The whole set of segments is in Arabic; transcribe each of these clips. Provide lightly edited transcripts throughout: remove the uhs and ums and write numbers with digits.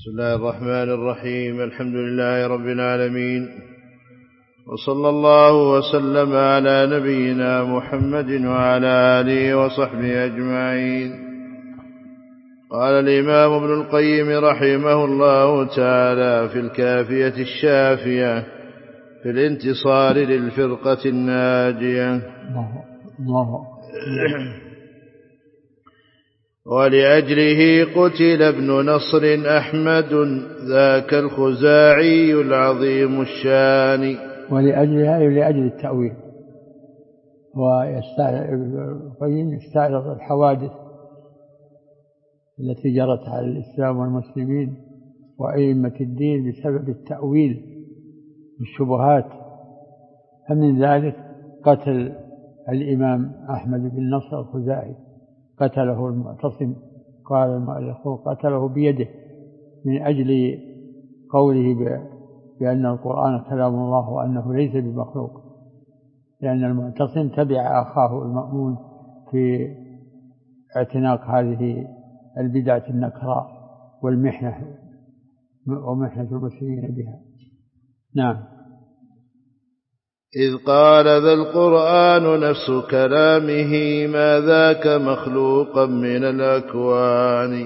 بسم الله الرحمن الرحيم. الحمد لله رب العالمين، وصلى الله وسلم على نبينا محمد وعلى آله وصحبه أجمعين. قال الإمام ابن القيم رحمه الله تعالى في الكافية الشافية في الانتصار للفرقة الناجية: ولأجله قتل ابن نصر أحمد ذاك الخزاعي العظيم الشان. لأجل التأويل، يستعرض الحوادث التي جرت على الإسلام والمسلمين وأئمة الدين بسبب التأويل والشبهات. فمن ذلك قتل الإمام أحمد بن نصر الخزاعي، قتله المعتصم، قال المؤلف قتله بيده من أجل قوله بأن القرآن كلام الله وأنه ليس بمخلوق، لأن المعتصم تبع أخاه المأمون في اعتناق هذه البدعة النكراء والمحنة ومحنة المسلمين بها. نعم. إذ قال ذا القرآن نفس كلامه ما ذاك مخلوقا من الأكوان.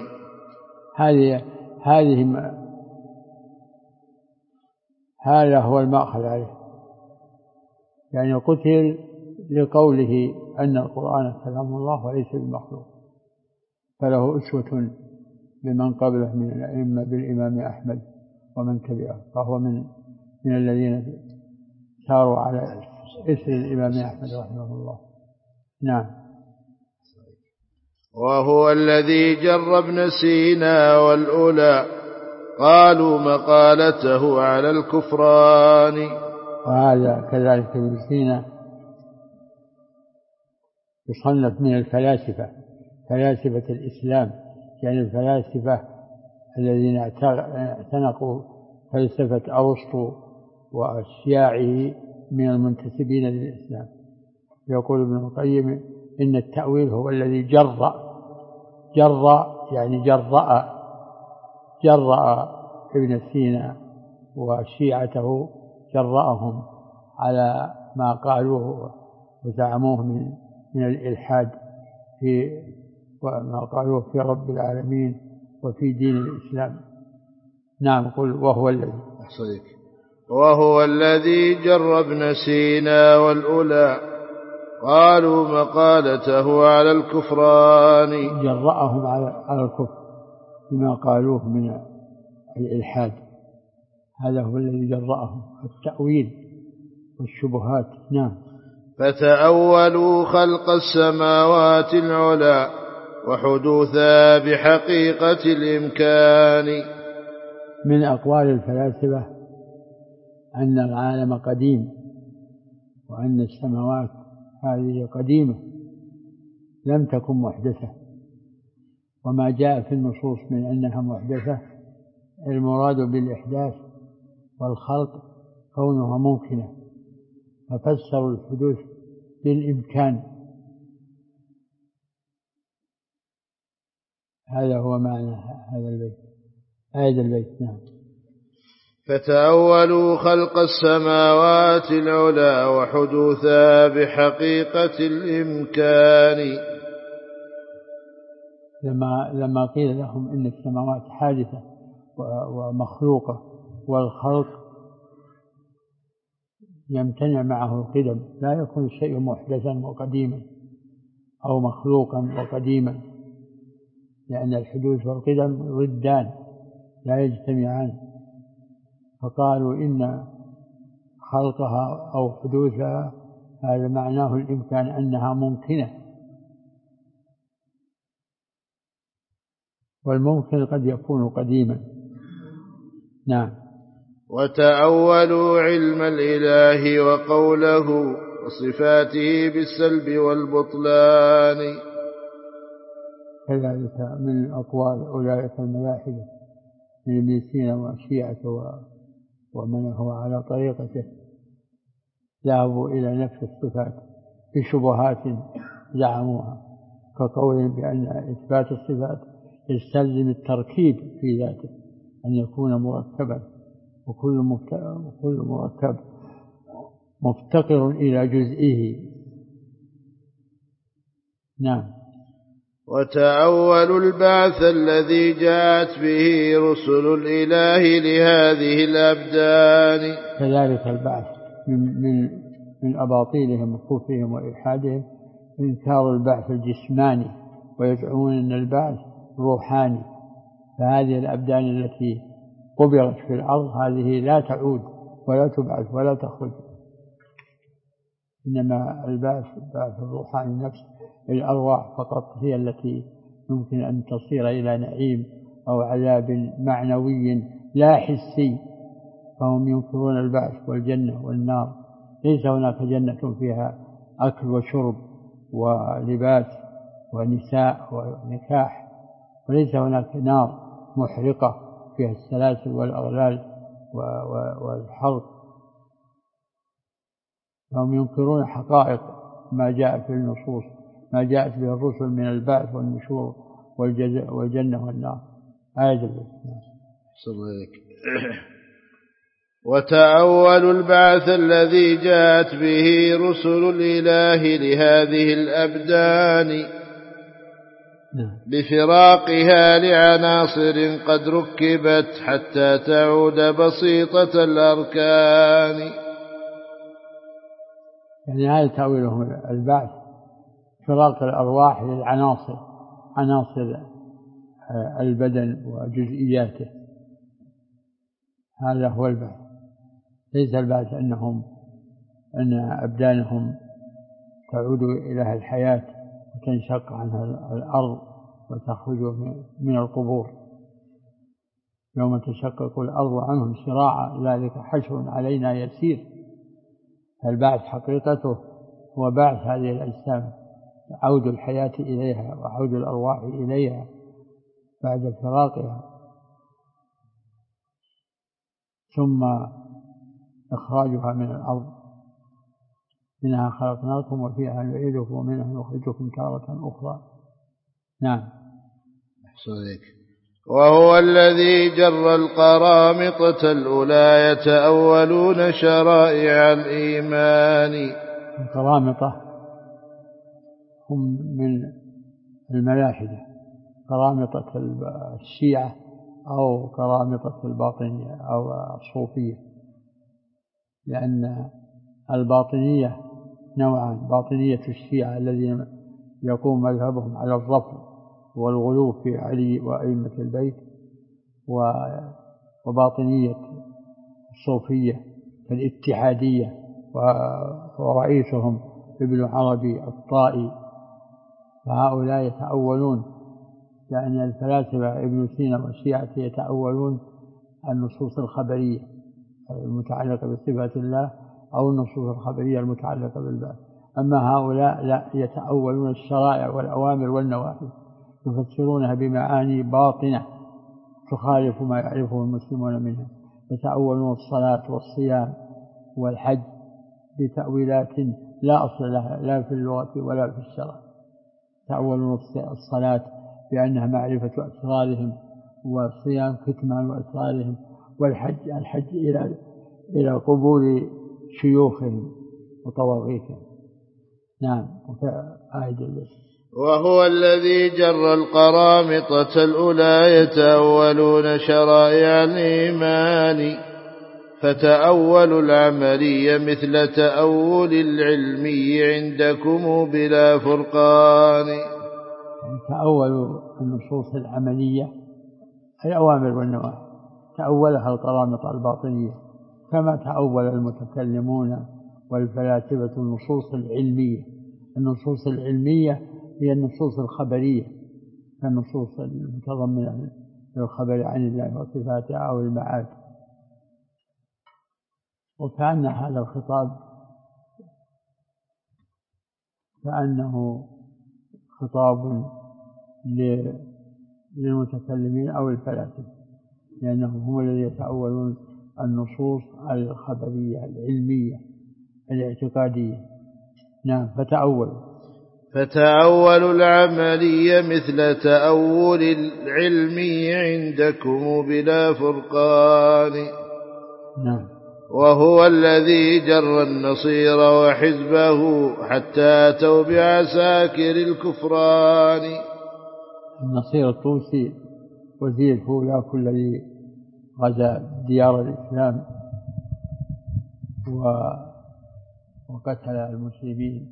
هذا هو المأخذ عليه، يعني قتل لقوله أن القرآن كلام الله وليس بمخلوق، فله أسوة بمن قبله من الأئمة بالإمام أحمد ومن تبعه، فهو من الذين ساروا على إثر الإمام أحمد رحمه الله. نعم. وهو الذي جر ابن سينا والأولى قالوا مقالته على الكفران. وهذا كذلك ابن سينا يصنف من الفلاسفة، فلاسفة الإسلام، يعني الفلاسفة الذين اعتنقوا فلسفة أرسطو وأشياعه من المنتسبين للإسلام. يقول ابن القيم إن التأويل هو الذي جرأ ابن سينا وشيعته، جرأهم على ما قالوه وزعموه من الإلحاد في وما قالوه في رب العالمين وفي دين الإسلام. نعم. قل وهو الذي جر ابن سينا والأولى قالوا مقالته على الكفران. جرأهم على الكفر بما قالوه من الإلحاد، هذا هو الذي جرأهم، التأويل والشبهات. نعم. فتأولوا خلق السماوات العلى وحدوثا بحقيقة الإمكان. من أقوال الفلاسفة أن العالم قديم، وأن السماوات هذه قديمة لم تكن محدثة، وما جاء في النصوص من أنها محدثة المراد بالإحداث والخلق كونها ممكنة، ففسروا الحدوث بالإمكان. هذا هو معنى هذا البيت. نعم. فتأولوا خلق السماوات العلى وحدوثا بحقيقة الإمكان. لما قيل لهم إن السماوات حادثة ومخلوقة والخلق يمتنع معه القدم، لا يكون الشيء محدثا وقديما أو مخلوقا وقديما، لأن الحدوث والقدم ضدان لا يجتمعان، فقالوا إن خلقها أو حدوثها هذا معناه الإمكان، أنها ممكنة، والممكن قد يكون قديما. نعم. وتأولوا علم الإله وقوله وصفاته بالسلب والبطلان. كذلك من أقوال أولئك الملاحدة من ابن سينا وشيعته ومن هو على طريقته، ذهبوا إلى نفس الصفات بشبهات زعموها، كقولهم بأن إثبات الصفات يستلزم التركيب في ذاته، أن يكون مركبا، وكل مركب مفتقر إلى جزئه. نعم. وتأول البعث الذي جاءت به رسل الإله لهذه الأبدان. كذلك البعث من أباطيلهم وكفرهم وإلحادهم إنكار البعث الجسماني، ويدعون أن البعث روحاني. فهذه الأبدان التي قبرت في الأرض هذه لا تعود ولا تبعث ولا تخرج، إنما البعث الروحاني نفس الأرواح فقط هي التي يمكن أن تصير إلى نعيم أو عذاب معنوي لا حسي. فهم ينكرون البعث والجنة والنار. ليس هناك جنة فيها أكل وشرب ولباس ونساء ونكاح، وليس هناك نار محرقة فيها السلاسل والأغلال والحرق. فهم ينكرون حقائق ما جاء في النصوص، ما جاءت به الرسل من البعث والنشور والجنة والنار. آية وتأول البعث الذي جاءت به رسل الإله لهذه الأبدان بفراقها لعناصر قد ركبت حتى تعود بسيطة الأركان. يعني هذا تأويلهم البعث، فراق الأرواح للعناصر، عناصر البدن وجزئياته، هذا هو البعث. ليس البعث أن أبدانهم تعود إلى الحياة وتنشق عنها الأرض وتخرج من القبور. يوم تشقق الأرض عنهم سراعا ذلك حشر علينا يسير. البعث حقيقته هو بعث هذه الأجسام، عود الحياة إليها وعود الأرواح إليها بعد فراقها، ثم إخراجها من الأرض. منها خلقناكم وفيها نعيدكم ومنها نخرجكم تارة أخرى. نعم. وهو الذي جر القرامطة الأولى يتأولون شرائع الإيمان. القرامطة هم من الملاحدة، قرامطة الشيعة أو قرامطة الباطنية أو الصوفية، لأن الباطنية نوعان: باطنية الشيعة الذين يقوم مذهبهم على الرفض والغلو في علي وأئمة البيت، وباطنية الصوفية الاتحادية ورئيسهم ابن عربي الطائي. فهؤلاء يتأولون، يعني الفلاسفة ابن سينا والشيعة يتأولون النصوص الخبرية المتعلقة بصفات الله أو النصوص الخبرية المتعلقة بالبعث. أما هؤلاء لا، يتأولون الشرائع والأوامر والنواهي، يفسرونها بمعاني باطنة تخالف ما يعرفه المسلمون منها. يتأولون الصلاة والصيام والحج بتأويلات لا أصل لها لا في اللغة ولا في الشرع. يتأولون الصلاة بأنها معرفة أسرارهم، والصيام كتمان أسرارهم، والحج إلى قبور شيوخهم وطواغيتهم. نعم. وهو الذي جر القرامطة الأولى يتأولون شرائع الإيمان فتأولوا العملي مثل تأول العلمي عندكم بلا فرقان. تأولوا النصوص العملية الأوامر والنواهي، تأولها القرامطة الباطنية، كما تأول المتكلمون والفلاسفة النصوص العلمية. النصوص العلمية هي النصوص الخبرية، النصوص المتضمنة للخبر عن الله وصفاته أو المعاد. وكأن هذا الخطاب كأنه خطاب للمتكلمين أو الفلاسفة، لأنهم هم الذين يتأولون النصوص الخبرية العلمية الاعتقادية. نعم. فتأولوا فتأول العملي مثل تأول العلمي عندكم بلا فرقان. نعم. وهو الذي جر النصير وحزبه حتى أتوا بعساكر الكفران. النصير الطوسي وزير هولاك الذي غزا ديار الإسلام وقتل المسلمين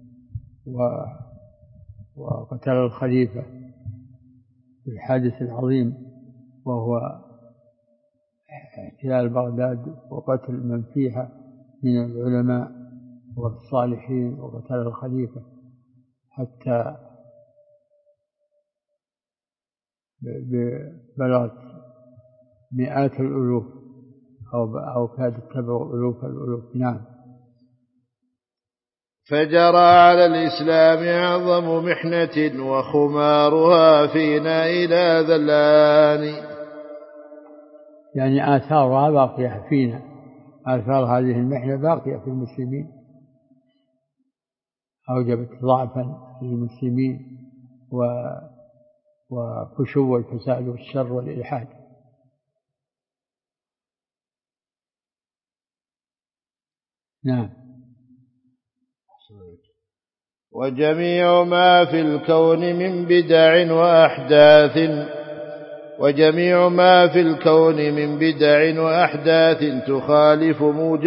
وقتل الخليفة في الحادث العظيم وهو احتلال بغداد وقتل من فيها من العلماء والصالحين وقتل الخليفة حتى بلغت مئات الألوف أو كادت تبلغ ألوف الألوف. نعم. فجرى على الإسلام أعظم محنة وخمارها فينا إلى ذلان. يعني آثارها باقية فينا، آثار هذه المحنة باقية في المسلمين، أوجبت ضعفا للمسلمين وفشو الفساد والشر والإلحاد. نعم. وجميع ما في الكون من بدع وأحداث وجميع ما في الكون من بدع وأحداث تخالف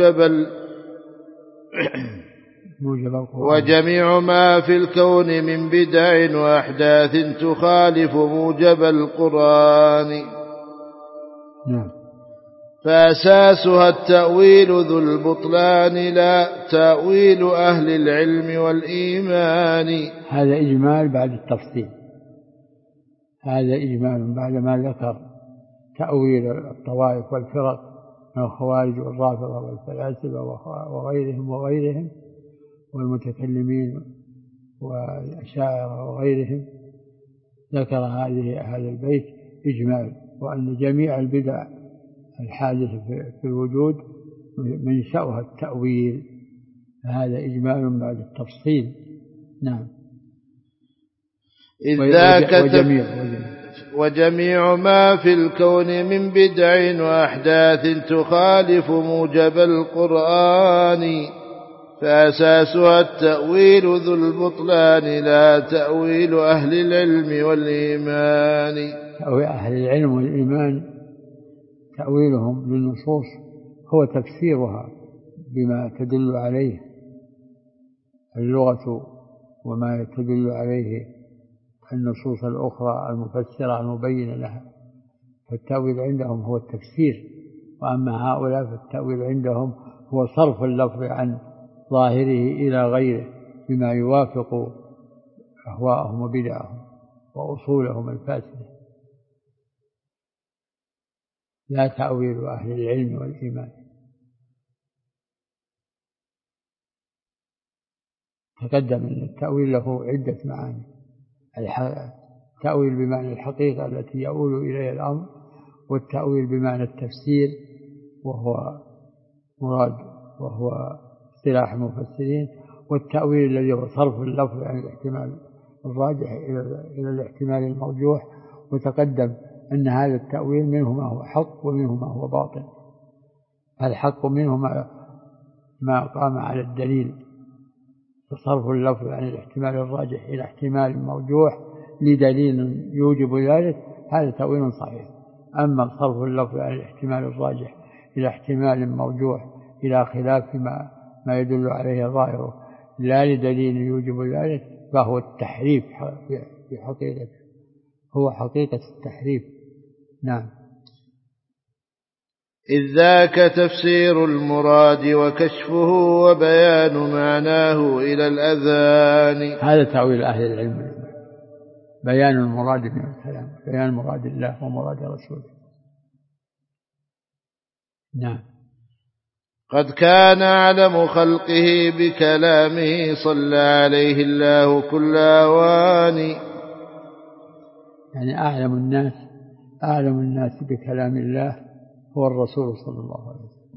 وجميع ما في الكون من بدع وأحداث تخالف موجب القرآن. نعم. فأساسها التأويل ذو البطلان لا تأويل أهل العلم والإيمان. هذا إجمال بعد التفصيل، هذا إجمال بعد ما ذكر تأويل الطوائف والفرق من الخوارج والرافضة والفلاسفة وغيرهم والمتكلمين والأشاعرة وغيرهم. ذكر هذا البيت إجمال، وأن جميع البدع الحادثة في الوجود منشأها التأويل، هذا إجمال بعد التفصيل. نعم. وجميع ما في الكون من بدع وأحداث تخالف موجب القرآن فأساسها التأويل ذو البطلان لا تأويل أهل العلم والإيمان. تأويل أهل العلم والإيمان تأويلهم للنصوص هو تفسيرها بما تدل عليه اللغة وما تدل عليه النصوص الأخرى المفسرة المبينة لها، فالتأويل عندهم هو التفسير. وأما هؤلاء فالتأويل عندهم هو صرف اللفظ عن ظاهره إلى غيره بما يوافق أهواءهم وبدعهم وأصولهم الفاسدة. لا تأويل أهل العلم والإيمان. تقدم أن التأويل له عدة معاني: التأويل بمعنى الحقيقة التي يؤول إليها الأمر، والتأويل بمعنى التفسير وهو اصطلاح المفسرين، والتأويل الذي هو صرف اللفظ عن الاحتمال الراجح إلى الاحتمال المرجوح. وتقدم أن هذا التأويل منه ما هو حق ومنه ما هو باطل. الحق منه ما قام على الدليل، فصرف اللفظ عن الاحتمال الراجح إلى احتمال مرجوح لدليل يوجب ذلك، هذا تأويل صحيح. أما صرف اللفظ عن الاحتمال الراجح إلى احتمال مرجوح إلى خلاف ما يدل عليه ظاهره لا لدليل يوجب ذلك، فهو التحريف في حقيقته، هو حقيقة التحريف. نعم. إذ ذاك تفسير المراد وكشفه وبيان معناه إلى الأذان. هذا تأويل أهل العلم، بيان المراد من الكلام، بيان مراد الله ومراد رسوله. نعم. قد كان أعلم خلقه بكلامه صلى عليه الله كل أوان. يعني أعلم الناس بكلام الله هو الرسول صلى الله عليه وسلم.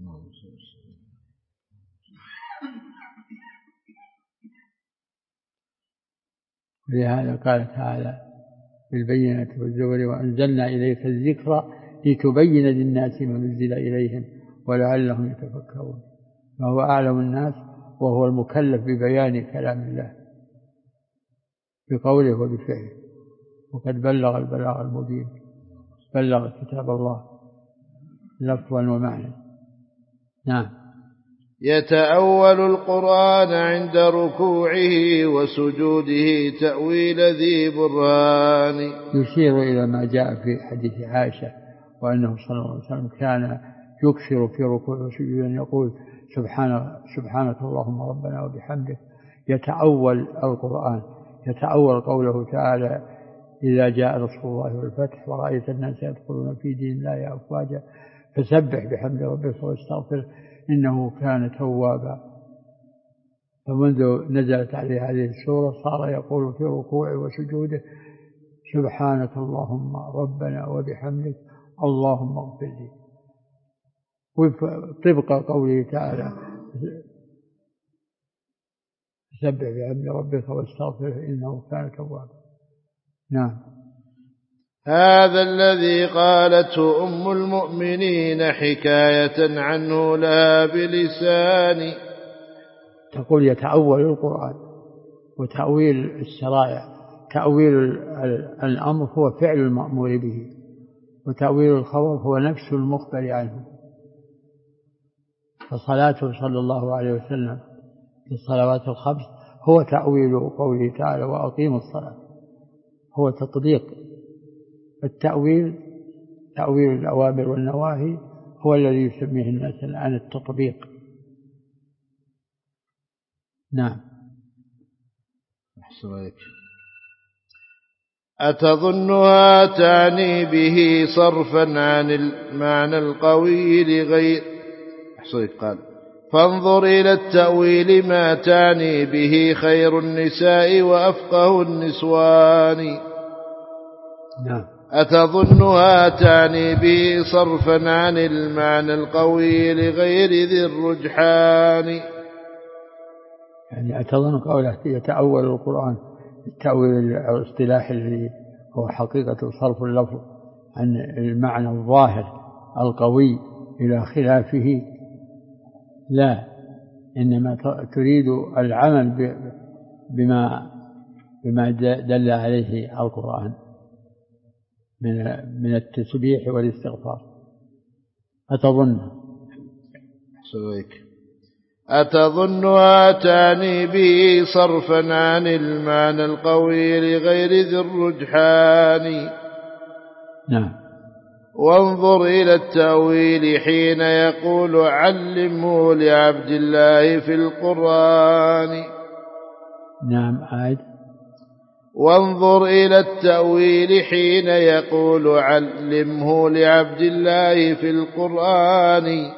ولهذا قال تعالى بالبينة والزبر وأنزلنا إليك الذكر لتبين للناس ما نزل إليهم ولعلهم يتفكرون. فهو أعلم الناس وهو المكلف ببيان كلام الله بقوله وبفعله، وقد بلغ البلاغ المبين، بلغ كتاب الله لفظا ومعنى. نعم. يتأول القرآن عند ركوعه وسجوده تأويل ذي برهان. يشير إلى ما جاء في حديث عائشة وأنه صلى الله عليه وسلم كان يكثر في ركوعه وسجوده أن يقول سبحانك اللهم ربنا وبحمدك. يتأول القرآن، يتأول قوله تعالى إذا جاء نصر الله والفتح ورأيت الناس يدخلون في دين الله أفواجا فسبح بحمد ربك واستغفره إنه كان توابا. فمنذ نزلت عليه هذه السورة صار يقول في ركوعه وسجوده سبحانك اللهم ربنا وبحمدك اللهم اغفر لي، طبق قوله تعالى سبح بحمد ربك واستغفره إنه كان توابا. نعم. هذا الذي قالته أم المؤمنين حكاية عنه لا بلسان. تقول يتأول القرآن، وتأويل الشرائع، تأويل الأمر هو فعل المأمور به، وتأويل الخبر هو نفس المخبر عنه. فصلاته صلى الله عليه وسلم في الصلوات الخمس هو تأويل قوله تعالى وأقيموا الصلاة، هو تطبيق. التأويل تأويل الأوامر والنواهي هو الذي يسميه الناس الآن التطبيق. نعم. أتظنها تعني به صرفا عن المعنى القوي لغير قال فانظر إلى التأويل ما تعني به خير النساء وأفقه النسوان. نعم. أتظنها تعني به صرفا عن المعنى القوي لغير ذي الرجحان. يعني أتظن قوله يتأول القرآن التأويل الاصطلاح الذي هو حقيقة صرف اللفظ عن المعنى الظاهر القوي إلى خلافه، لا، إنما تريد العمل بما دل عليه القرآن من التسبيح والاستغفار. أتظنها تعني به صرفا عن المعنى القوي لغير ذي الرجحان. نعم. وانظر إلى التأويل حين يقول علمه لعبد الله في القرآن. نعم. عاد. وانظر إلى التأويل حين يقول علمه لعبد الله في القرآن.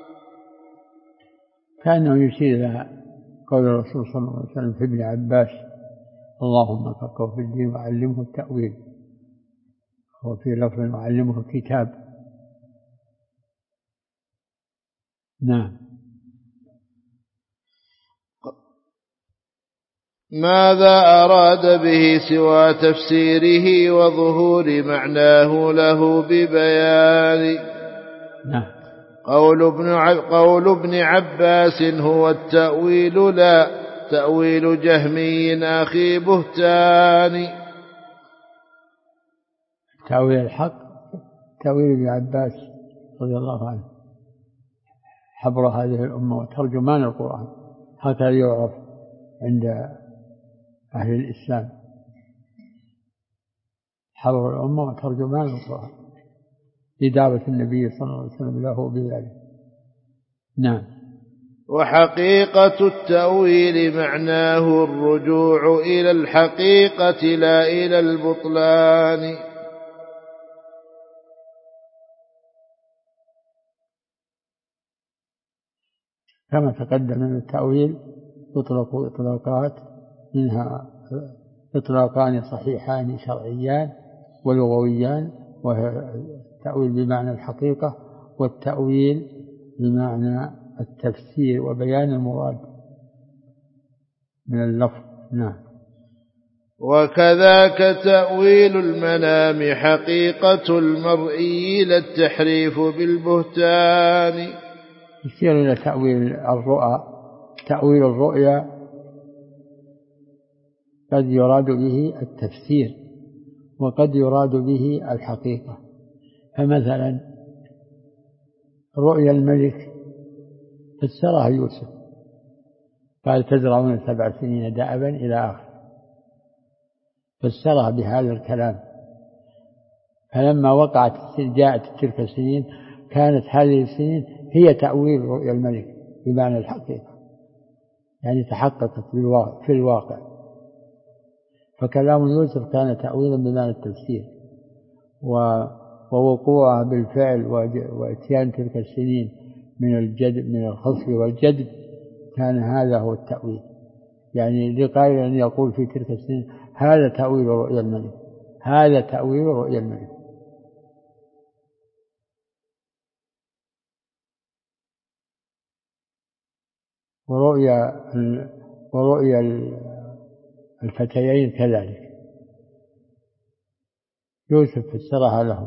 كأنه يشير إلى قول الرسول صلى الله عليه وسلم في ابن عباس اللهم فقهه في الدين وعلمه التأويل، وفي لفظ وعلمه الكتاب. نعم. ماذا أراد به سوى تفسيره وظهور معناه له ببيان. نعم. قول ابن عباس هو التأويل لا تأويل جهمي أخي بهتان. تأويل الحق تأويل ابن عباس رضي الله عنه حبر هذه الأمة وترجمان القرآن، هكذا يعرف عند أهل الإسلام، حبر الأمة وترجمان القرآن لدعوة النبي صلى الله عليه وسلم له بذلك. نعم. وحقيقة التأويل معناه الرجوع إلى الحقيقة لا إلى البطلان. كما تقدم من التأويل يطلق إطلاقات، منها إطلاقان صحيحان شرعيان ولغويان، وهي التأويل بمعنى الحقيقة والتأويل بمعنى التفسير وبيان المراد من اللفظ. نعم. وكذاك تأويل المنام حقيقة المرئي لا التحريف بالبهتان. يشير إلى تأويل الرؤى. تأويل الرؤيا قد يراد به التفسير وقد يراد به الحقيقة. فمثلا رؤيا الملك فسرها يوسف، قال تزرعون 7 سنين دأبا إلى آخر، فسرها بهذا الكلام. فلما جاءت تلك السنين كانت هذه السنين هي تأويل رؤيا الملك بمعنى الحقيقة، يعني تحققت في الواقع. فكلام يوسف كان تأويلا بمعنى التفسير، ووقوعها بالفعل واتيان تلك السنين من الخصب والجدب كان هذا هو التأويل. يعني لقائل أن يقول في تلك السنين هذا تأويل رؤيا الملك، هذا تأويل رؤيا الملك. ورؤيا الفتيين كذلك يوسف فسرها لهم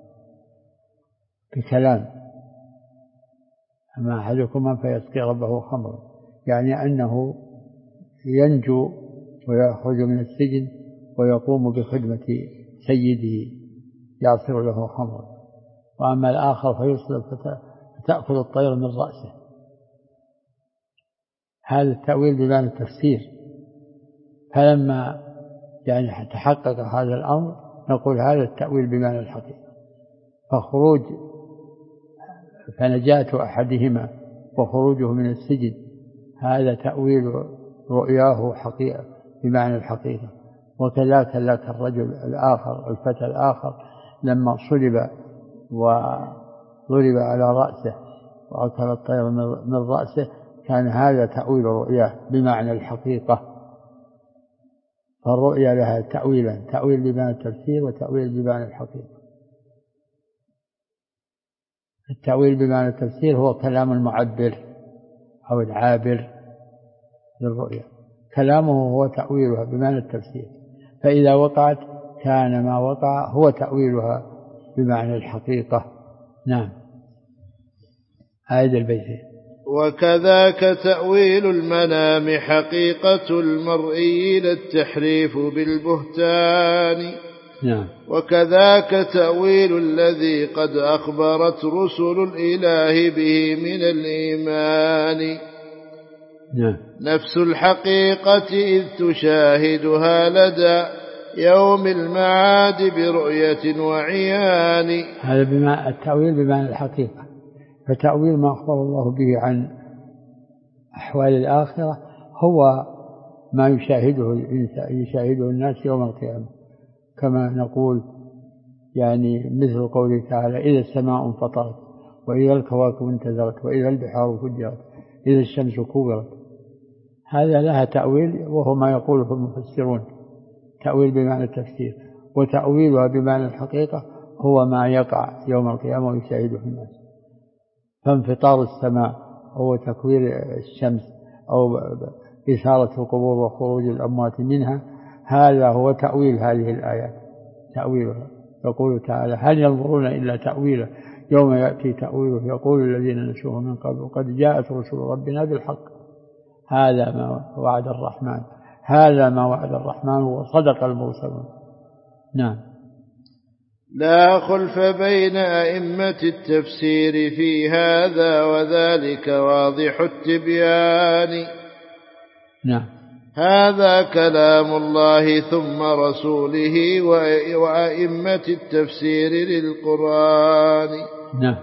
بكلام: أما أحدكما فيسقي ربه خمرا، يعني أنه ينجو ويخرج من السجن ويقوم بخدمة سيده يعصر له خمرا، وأما الآخر فيصلب فتأخذ الطير من رأسه. هذا التأويل بمعنى التفسير. فلما يعني تحقق هذا الأمر نقول هذا التأويل بمعنى الحقيقة. فنجاة أحدهما وخروجه من السجن هذا تأويل رؤياه حقيقة بمعنى الحقيقة. وكذلك الرجل الآخر الفتى الآخر لما صلب وضرب على رأسه وأكل الطير من رأسه كان هذا تأويل رؤياه بمعنى الحقيقة. فالرؤيا لها تأويلا: تأويل بمعنى التفسير وتأويل بمعنى الحقيقة. التأويل بمعنى التفسير هو كلام المعبر أو العابر للرؤيا، كلامه هو تأويلها بمعنى التفسير، فإذا وقعت كان ما وقع هو تأويلها بمعنى الحقيقة. نعم. آية البيت. وكذاك تأويل المنام حقيقة المرئي لا التحريف بالبهتان. نعم. وكذاك تأويل الذي قد أخبرت رسل الإله به من الإيمان. نعم. نفس الحقيقة إذ تشاهدها لدى يوم المعاد برؤية وعيان. هذا التأويل بمعنى الحقيقة. فتأويل ما أخبر الله به عن أحوال الآخرة هو ما يشاهده الناس يوم القيامة، كما نقول يعني مثل قوله تعالى: إذا السماء انفطرت وإذا الكواكب انتثرت وإذا البحار فجرت إذا الشمس كورت. هذا لها تأويل وهو ما يقوله المفسرون، تأويل بمعنى التفسير. وتأويلها بمعنى الحقيقة هو ما يقع يوم القيامة ويشاهده الناس. فانفطار السماء هو تكوير الشمس أو إثارة القبور وخروج الأموات منها، هذا هو تأويل هذه الآيات، تأويلها. يقول تعالى: هل ينظرون إلا تأويله يوم يأتي تأويله يقول الذين نسوه من قبل قد جاءت رسل ربنا بالحق. هذا ما وعد الرحمن، هذا ما وعد الرحمن وصدق المرسلون. نعم. لا خلف بين أئمة التفسير في هذا وذلك واضح التبيان. نعم. هذا كلام الله ثم رسوله وأئمة التفسير للقرآن. نعم.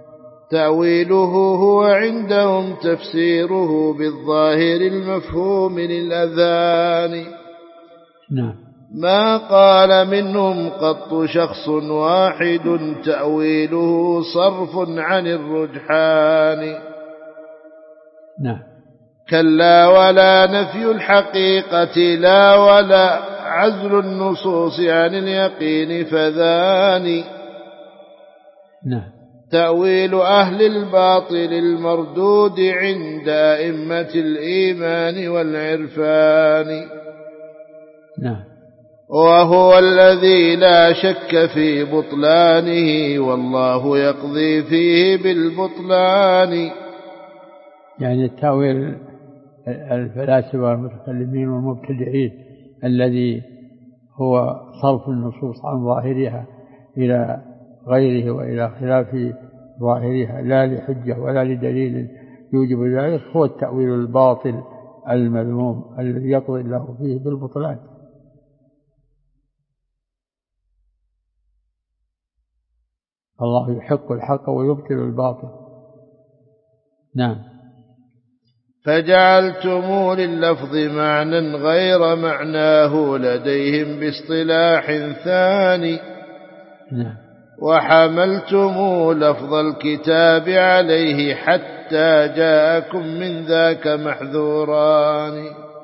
تأويله هو عندهم تفسيره بالظاهر المفهوم للأذان. نعم. ما قال منهم قط شخص واحد تأويله صرف عن الرجحان. نعم. كلا ولا نفي الحقيقة لا ولا عزل النصوص عن اليقين فذان. نعم. تأويل أهل الباطل المردود عند أئمة الإيمان والعرفان. نعم. وهو الذي لا شك في بطلانه والله يقضي فيه بالبطلان. يعني التأويل الفلاسفة والمتكلمين والمبتدعين الذي هو صرف النصوص عن ظاهرها إلى غيره وإلى خلاف ظاهرها لا لحجة ولا لدليل يوجب ذلك، هو التأويل الباطل المذموم الذي يقضي الله فيه بالبطلان. الله يحق الحق ويبطل الباطل. نعم. فجعلتم لللفظ معنى غير معناه لديهم باصطلاح ثاني. نعم. وحملتم لفظ الكتاب عليه حتى جاءكم من ذاك محذوران.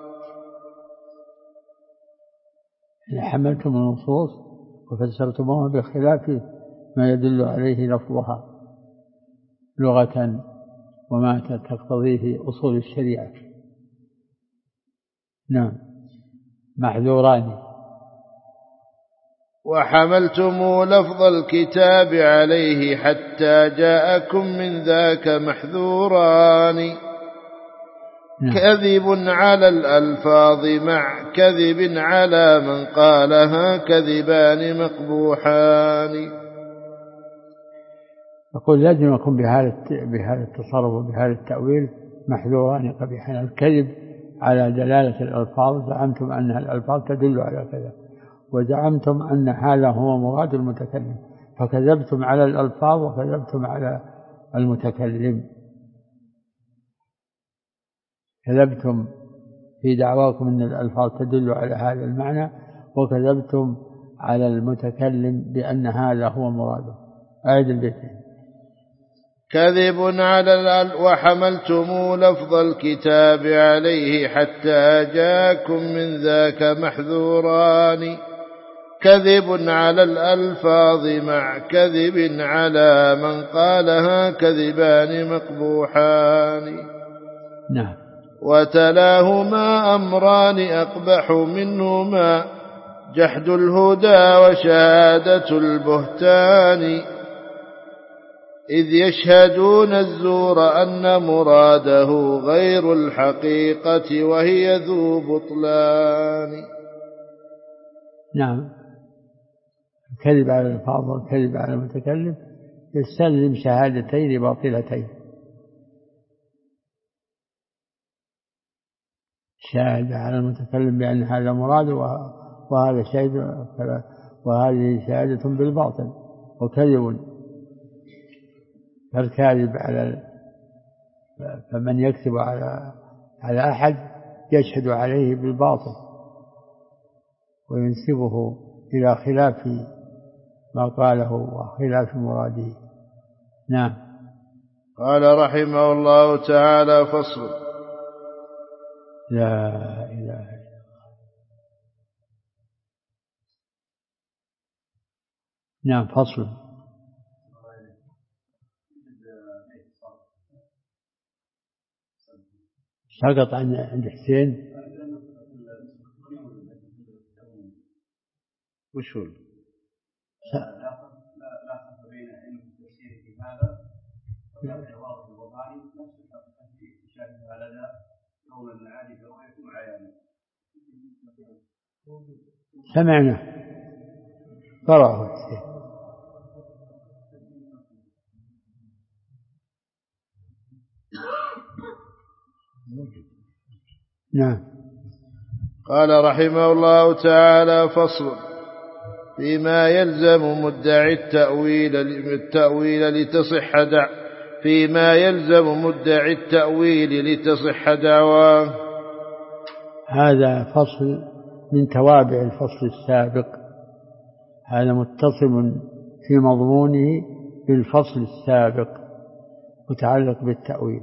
حملتم النصوص وفسرتموها بخلاف ما يدل عليه لفظها لغة وما تقتضيه أصول الشريعة. نعم. محذوران. وحملتم لفظ الكتاب عليه حتى جاءكم من ذاك محذوران. نعم. كذب على الألفاظ مع كذب على من قالها كذبان مقبوحان. يقول لازم يكون بهذا التصرف وبهذا التأويل محذوران قبيحان. الكذب على دلالة الألفاظ، زعمتم أن الألفاظ تدل على كذا، وزعمتم أن هذا هو مراد المتكلم، فكذبتم على الألفاظ وكذبتم على المتكلم. كذبتم في دعواكم أن الألفاظ تدل على هذا المعنى، وكذبتم على المتكلم بأن هذا هو مراده. أعد البيتين. كذب على وحملتم لفظ الكتاب عليه حتى جاءكم من ذاك محذوران. كذب على الألفاظ مع كذب على من قالها كذبان مقبوحان. نعم. وتلاهما أمران أقبح منهما جحد الهدى وشهادة البهتان. إذ يشهدون الزور أن مراده غير الحقيقة وهي ذو بطلان. نعم. الكذب على الألفاظ والكذب على المتكلم يستلزم شهادتين باطلتين. شاهد على المتكلم بأن هذا مراد وهذا شهد، وهذه شهادة بالباطل وكذب. فالكاذب فمن يكذب على أحد يشهد عليه بالباطل وينسبه إلى خلاف ما قاله وخلاف مراده. نعم. قال رحمه الله تعالى: فصل. لا إله إلا الله. نعم. فصل. سقط عند حسين. وش هو؟ سمعنا قرأه حسين. نعم. قال رحمه الله تعالى: فصل. فيما يلزم مدعي التأويل لتصح دعواه. هذا فصل من توابع الفصل السابق، هذا متصل في مضمونه بالفصل السابق متعلق بالتأويل.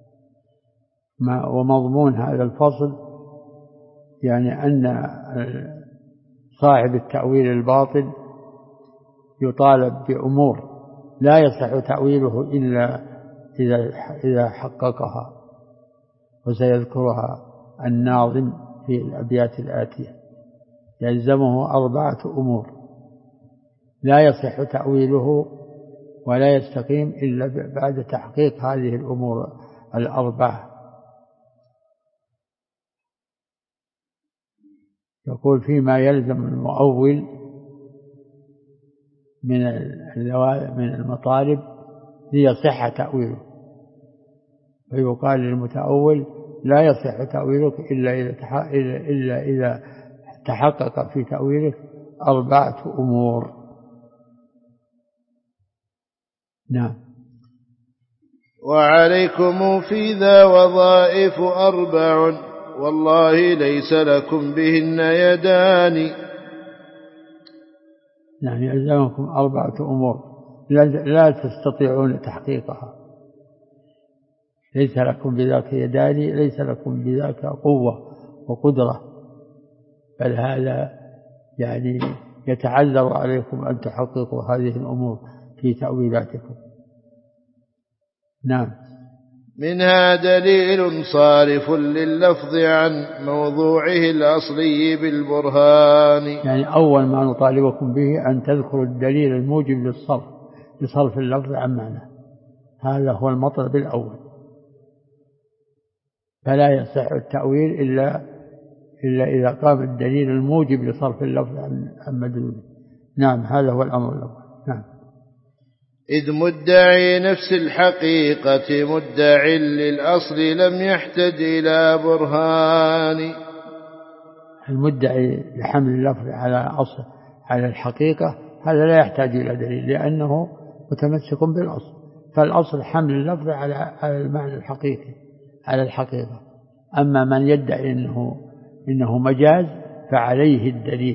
ومضمون هذا الفصل يعني أن صاحب التأويل الباطل يطالب بأمور لا يصح تأويله إلا إذا حققها، وسيذكرها الناظم في الأبيات الآتية. يلزمه 4 أمور لا يصح تأويله ولا يستقيم إلا بعد تحقيق هذه الأمور 4. يقول فيما يلزم المؤول من المطالب ليصح تأويله، ويقال للمتأول لا يصح تأويلك إلا إذا تحقق في تأويلك 4 أمور. نعم. وعليكم في ذا وظائف 4 والله ليس لكم بهن يدان. يعني يلزمكم 4 أمور لا تستطيعون تحقيقها. ليس لكم بذاك يدان، ليس لكم بذاك قوة وقدرة، بل هذا يعني يتعذر عليكم أن تحققوا هذه الأمور في تأويلاتكم. نعم. منها دليل صارف لللفظ عن موضوعه الأصلي بالبرهان. يعني أول ما نطالبكم به أن تذكروا الدليل الموجب لصرف اللفظ عن معناه، هذا هو المطلب الأول. فلا يصح التأويل إلا إذا قام الدليل الموجب لصرف اللفظ عن مدلوله. نعم، هذا هو الأمر الأول. نعم. إذ مدعي نفس الحقيقة مدع للأصل لم يحتج إلى برهان. المدعي لحمل اللفظ على الحقيقة هذا لا يحتاج إلى دليل، لأنه متمسك بالأصل، فالأصل حمل اللفظ على المعنى الحقيقي، على الحقيقة. أما من يدعي إنه مجاز فعليه الدليل.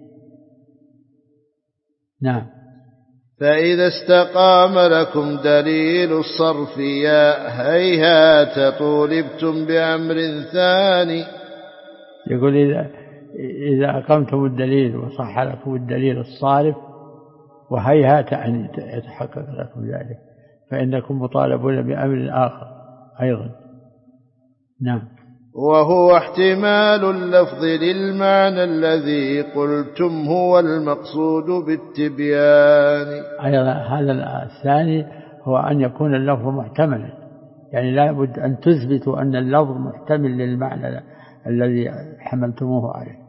نعم. فإذا استقام لكم دليل الصرف يا هيهات طولبتم بأمر ثاني. يقول إذا أقمتم الدليل وصح لكم الدليل الصارف وهيهات أن يتحقق لكم ذلك، فإنكم مطالبون بأمر آخر أيضا. نعم. وهو احتمال اللفظ للمعنى الذي قلتم هو المقصود بالتبيان. أيضا هذا الثاني هو أن يكون اللفظ محتملا، يعني لا بد أن تثبتوا أن اللفظ محتمل للمعنى الذي حملتموه عليه.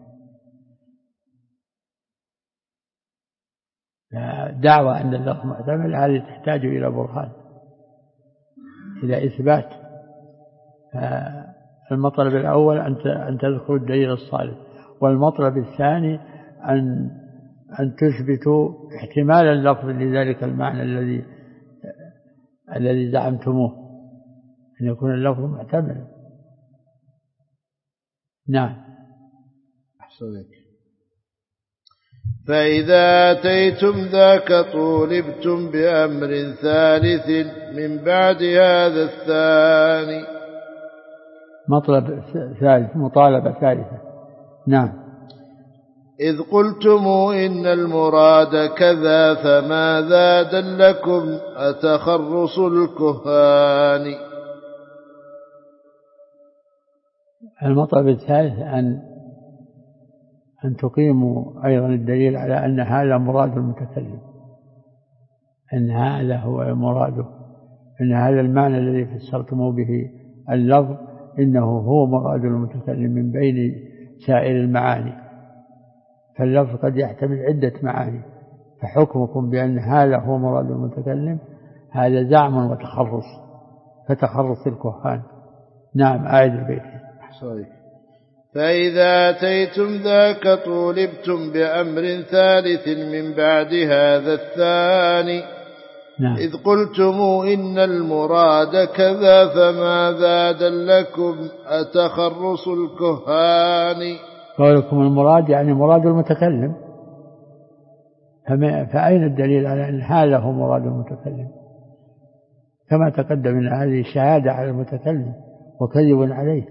دعوة أن اللفظ محتمل هذه تحتاج إلى برهان، إلى إثبات. المطلب الأول أن تذكروا الدليل الصالح، والمطلب الثاني أن تثبتوا احتمال اللفظ لذلك المعنى الذي زعمتموه، أن يكون اللفظ محتملا. نعم. أحسنك. فإذا أتيتم ذاك طولبتم بأمر ثالث من بعد هذا الثاني. مطلب ثالث، مطالبة ثالثة. نعم. إذ قلتم إن المراد كذا فماذا دلكم أتخرص الكهان. المطلب الثالث أن تقيموا أيضا الدليل على أن هذا مراد المتكلم، أن هذا هو مراده، أن هذا المعنى الذي فسرتموه به اللفظ إنه هو مراد المتكلم من بين سائر المعاني. فاللفظ قد يحتمل عدة معاني، فحكمكم بأن هذا هو مراد المتكلم هذا زعم وتخرص، فتخرص الكهان. نعم. آية البيت. فإذا أتيتم ذاك طولبتم بأمر ثالث من بعد هذا الثاني. نعم. إذ قلتم إن المراد كذا فماذا دلكم أتخرص الكهان. قولكم المراد يعني مراد المتكلم، فأين الدليل على أن هذا هو مراد المتكلم؟ كما تقدم أن هذه شهادة على المتكلم وكذب عليه،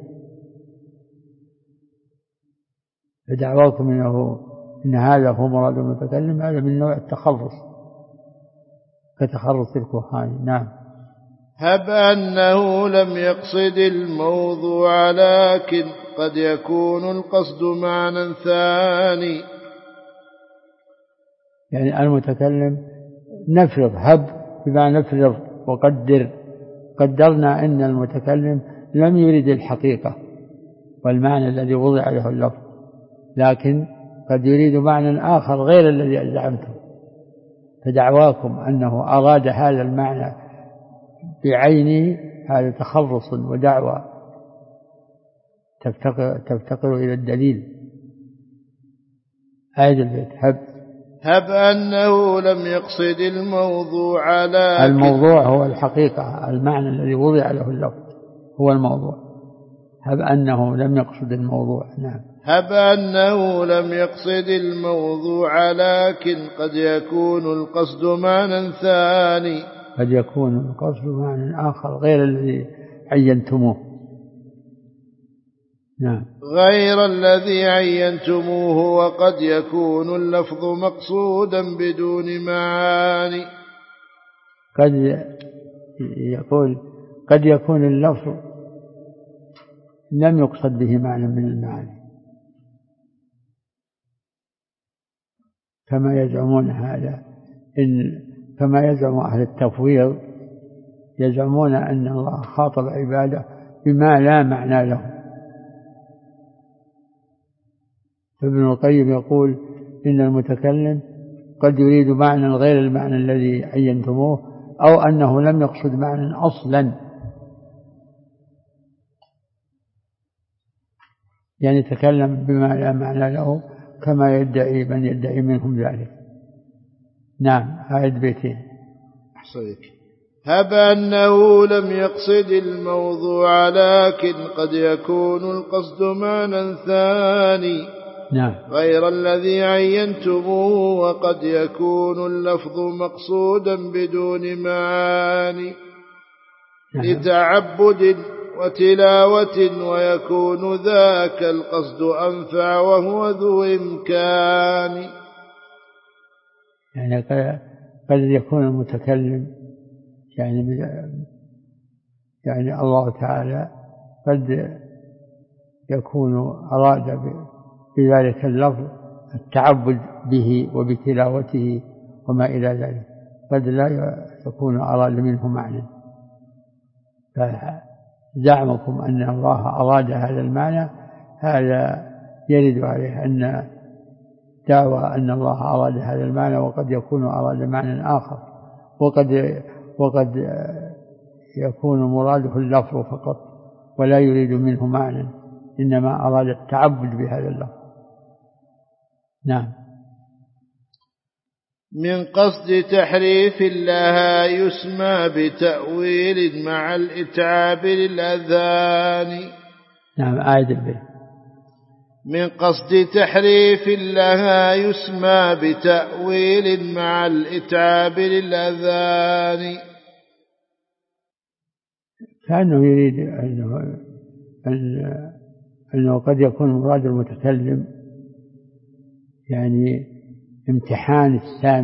فدعواكم إن هذا هو مراد المتكلم هذا من نوع التخرص كتخرص الكهان. نعم. هب أنه لم يقصد الموضوع لكن قد يكون القصد معنى ثاني. يعني المتكلم نفرض، هب بمعنى نفرض قدرنا أن المتكلم لم يرد الحقيقة والمعنى الذي وضع له اللفظ، لكن قد يريد معنى آخر غير الذي زعمته، فدعواكم أنه أراد هذا المعنى بعينه هذا تخرص ودعوى تفتقر إلى الدليل. آية البيت هب أنه لم يقصد الموضوع لكن الموضوع هو الحقيقة، المعنى الذي وضع له اللفظ هو الموضوع. هب أنه لم يقصد الموضوع. نعم. هب أنه لم يقصد الموضوع لكن قد يكون القصد معنى ثاني. قد يكون القصد معنى آخر غير الذي عينتموه. نعم. غير الذي عينتموه، وقد يكون اللفظ مقصودا بدون معاني. قد يكون اللفظ لم يقصد به معنى من المعاني، كما يزعمون هذا كما يزعم أهل التفويض، يزعمون أن الله خاطب عباده بما لا معنى له. ابن القيم يقول إن المتكلم قد يريد معنى غير المعنى الذي عينتموه، أو أنه لم يقصد معنى أصلا، يعني تكلم بما لا معنى له كما يدعي من يدعي منهم ذلك. نعم. آية بيتين. أحسنك. هب أنه لم يقصد الموضوع لكن قد يكون القصد معنى ثاني. نعم. غير الذي عينتموه، وقد يكون اللفظ مقصودا بدون معاني. نعم. لتعبد وتلاوة، ويكون ذاك القصد أنفع وهو ذو إمكان. يعني قد يكون المتكلم يعني الله تعالى قد يكون أراد بذلك اللفظ التعبد به وبتلاوته وما إلى ذلك، قد لا يكون أراد منه معنى. فزعمكم أن الله أراد هذا المعنى هذا يرد عليه أن دعوى أن الله أراد هذا المعنى، وقد يكون أراد معنى آخر، وقد يكون مراده اللفظ فقط ولا يريد منه معنى، إنما أراد التعبد بهذا اللفظ. نعم. من قصد تحريف لها يسمى بتأويل مع الإتعاب للأذان. نعم. آية البيت. من قصد تحريف لها يسمى بتأويل مع الإتعاب للأذان. كأنه يريد أنه قد يكون مراد المتكلم يعني امتحان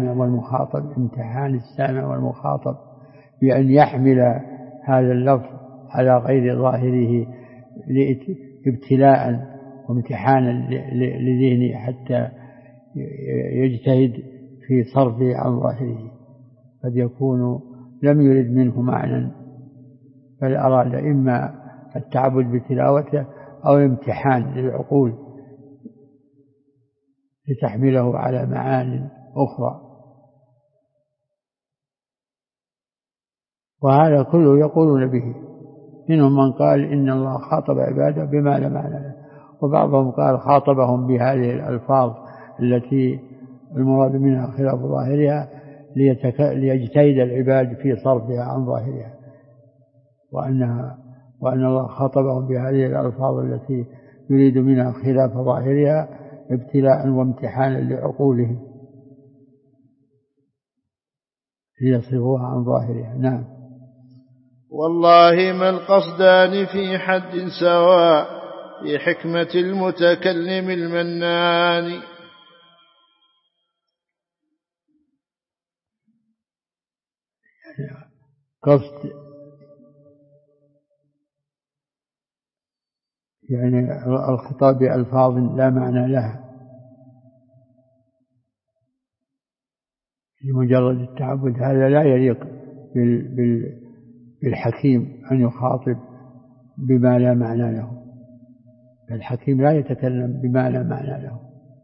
السامع والمخاطب بأن يحمل هذا اللفظ على غير ظاهره ابتلاء وامتحانا لذهنه حتى يجتهد في صرفه عن ظاهره. قد يكون لم يرد منه معنى، بل أراد إما التعبد بتلاوته أو امتحان للعقول لتحمله على معان أخرى. وهذا كله يقولون به. منهم من قال إن الله خاطب عباده بما لا معنى له، وبعضهم قال خاطبهم بهذه الألفاظ التي المراد منها خلاف ظاهرها ليجتهد العباد في صرفها عن ظاهرها، وأن الله خاطبهم بهذه الألفاظ التي يريد منها خلاف ظاهرها ابتلاء وامتحانا لعقولهم ليصرفوها عن ظاهرها. نعم. والله ما القصدان في حد سواء في حكمة المتكلم المنان. قصد يعني الخطاب بألفاظ لا معنى لها لمجرد التعبد، هذا لا يليق بالحكيم أن يخاطب بما لا معنى له. الحكيم لا يتكلم بما لا معنى له،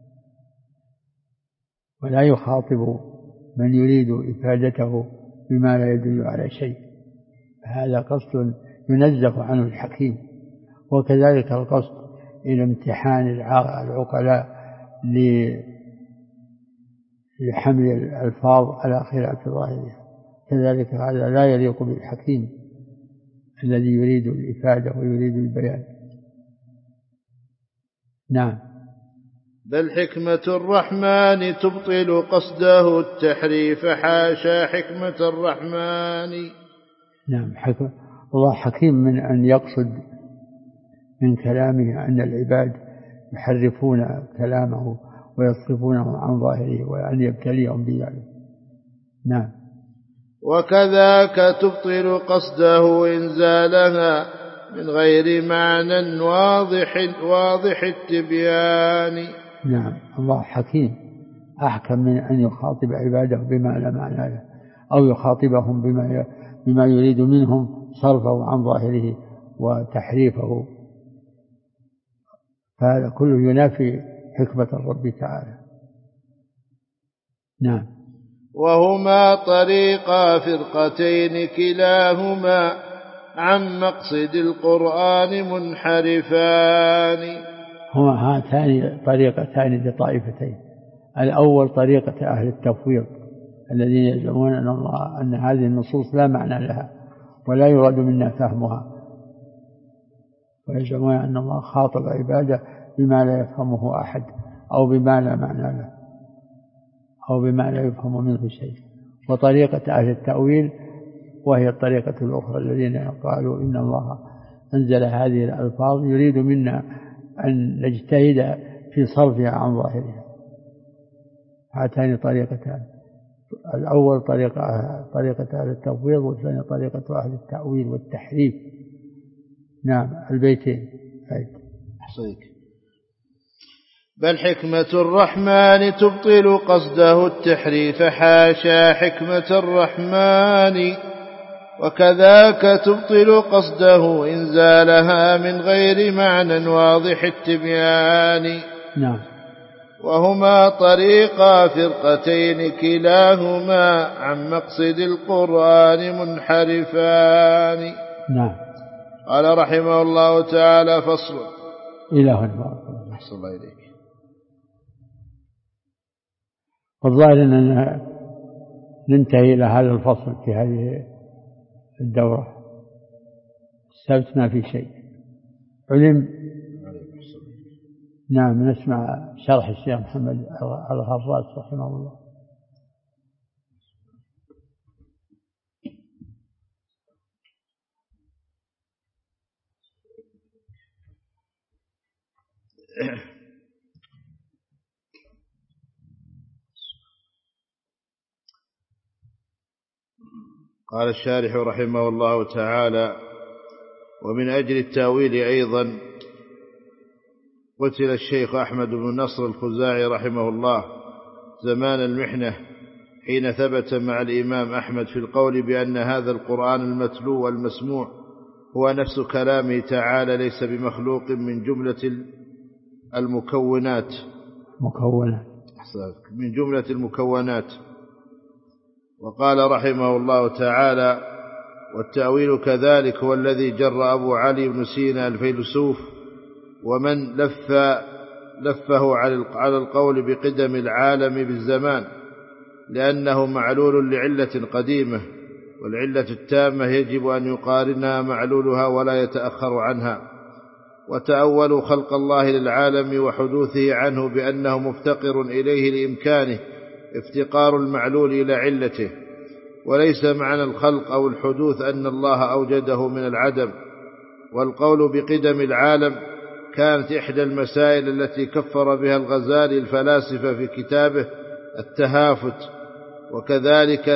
ولا يخاطب من يريد إفادته بما لا يدل على شيء، هذا قصد ينزه عنه الحكيم. وكذلك القصد إلى امتحان العقلاء لحمل الألفاظ على خلاف ظاهرها، كذلك هذا لا يليق بالحكيم الذي يريد الإفادة ويريد البيان. نعم. بل حكمة الرحمن تبطل قصده التحريف، حاشا حكمة الرحمن. نعم، الله حكيم من أن يقصد من كلامه أن العباد يحرفون كلامه ويصرفونه عن ظاهره وأن يبتليهم بذلك. نعم. وكذاك تبطل قصده إنزالها من غير معنى واضح التبيان. نعم، الله حكيم أحكم من أن يخاطب عباده بما لا معنى له، أو يخاطبهم بما يريد منهم صرفه عن ظاهره وتحريفه، فهذا كله ينافي حكمة الرب تعالى. نعم. وهما طريقا فرقتين كلاهما عن مقصد القرآن منحرفان. هما هاتان طريقتان لطائفتين. الأول طريقة أهل التفويض الذين يزعمون أن هذه النصوص لا معنى لها ولا يراد منا فهمها، ويزعمون أن الله خاطب عباده بما لا يفهمه أحد أو بما لا معنى له أو بما لا يفهم منه شيء. وطريقة أهل التأويل وهي الطريقة الأخرى الذين قالوا إن الله أنزل هذه الألفاظ يريد منا أن نجتهد في صرفها عن ظاهرها. هاتان طريقتان، الأول طريقة أهل التفويض، والثانية طريقة أهل التأويل والتحريف. نعم، البيتين. أحسنك. بل حكمة الرحمن تبطل قصده التحريف، حاشا حكمة الرحمن. وكذاك تبطل قصده إنزالها من غير معنى واضح التبيان. نعم. وهما طريقا فرقتين كلاهما عن مقصد القرآن منحرفان. نعم. قال رحمه الله تعالى: فصل. إله البارك. أحسن الله إليك. والظاهر أننا ننتهي إلى هذا الفصل في هذه الدورة، السبت ما في شيء علم. نعم، نسمع شرح الشيخ محمد الهراس رحمه الله. قال الشارح رحمه الله تعالى: ومن أجل التاويل أيضا قتل الشيخ أحمد بن نصر الخزاعي رحمه الله زمان المحنة، حين ثبت مع الإمام أحمد في القول بأن هذا القرآن المتلو والمسموع هو نفس كلامه تعالى، ليس بمخلوق من جملة المكونات. وقال رحمه الله تعالى: والتأويل كذلك هو الذي جر أبو علي بن سينا الفيلسوف ومن لفه على القول بقدم العالم بالزمان، لأنه معلول لعلة قديمة، والعلة التامة يجب أن يقارنها معلولها ولا يتأخر عنها. وتأولوا خلق الله للعالم وحدوثه عنه بأنه مفتقر إليه لإمكانه افتقار المعلول إلى علته، وليس معنى الخلق أو الحدوث أن الله أوجده من العدم. والقول بقدم العالم كانت إحدى المسائل التي كفر بها الغزالي الفلاسفة في كتابه التهافت. وكذلك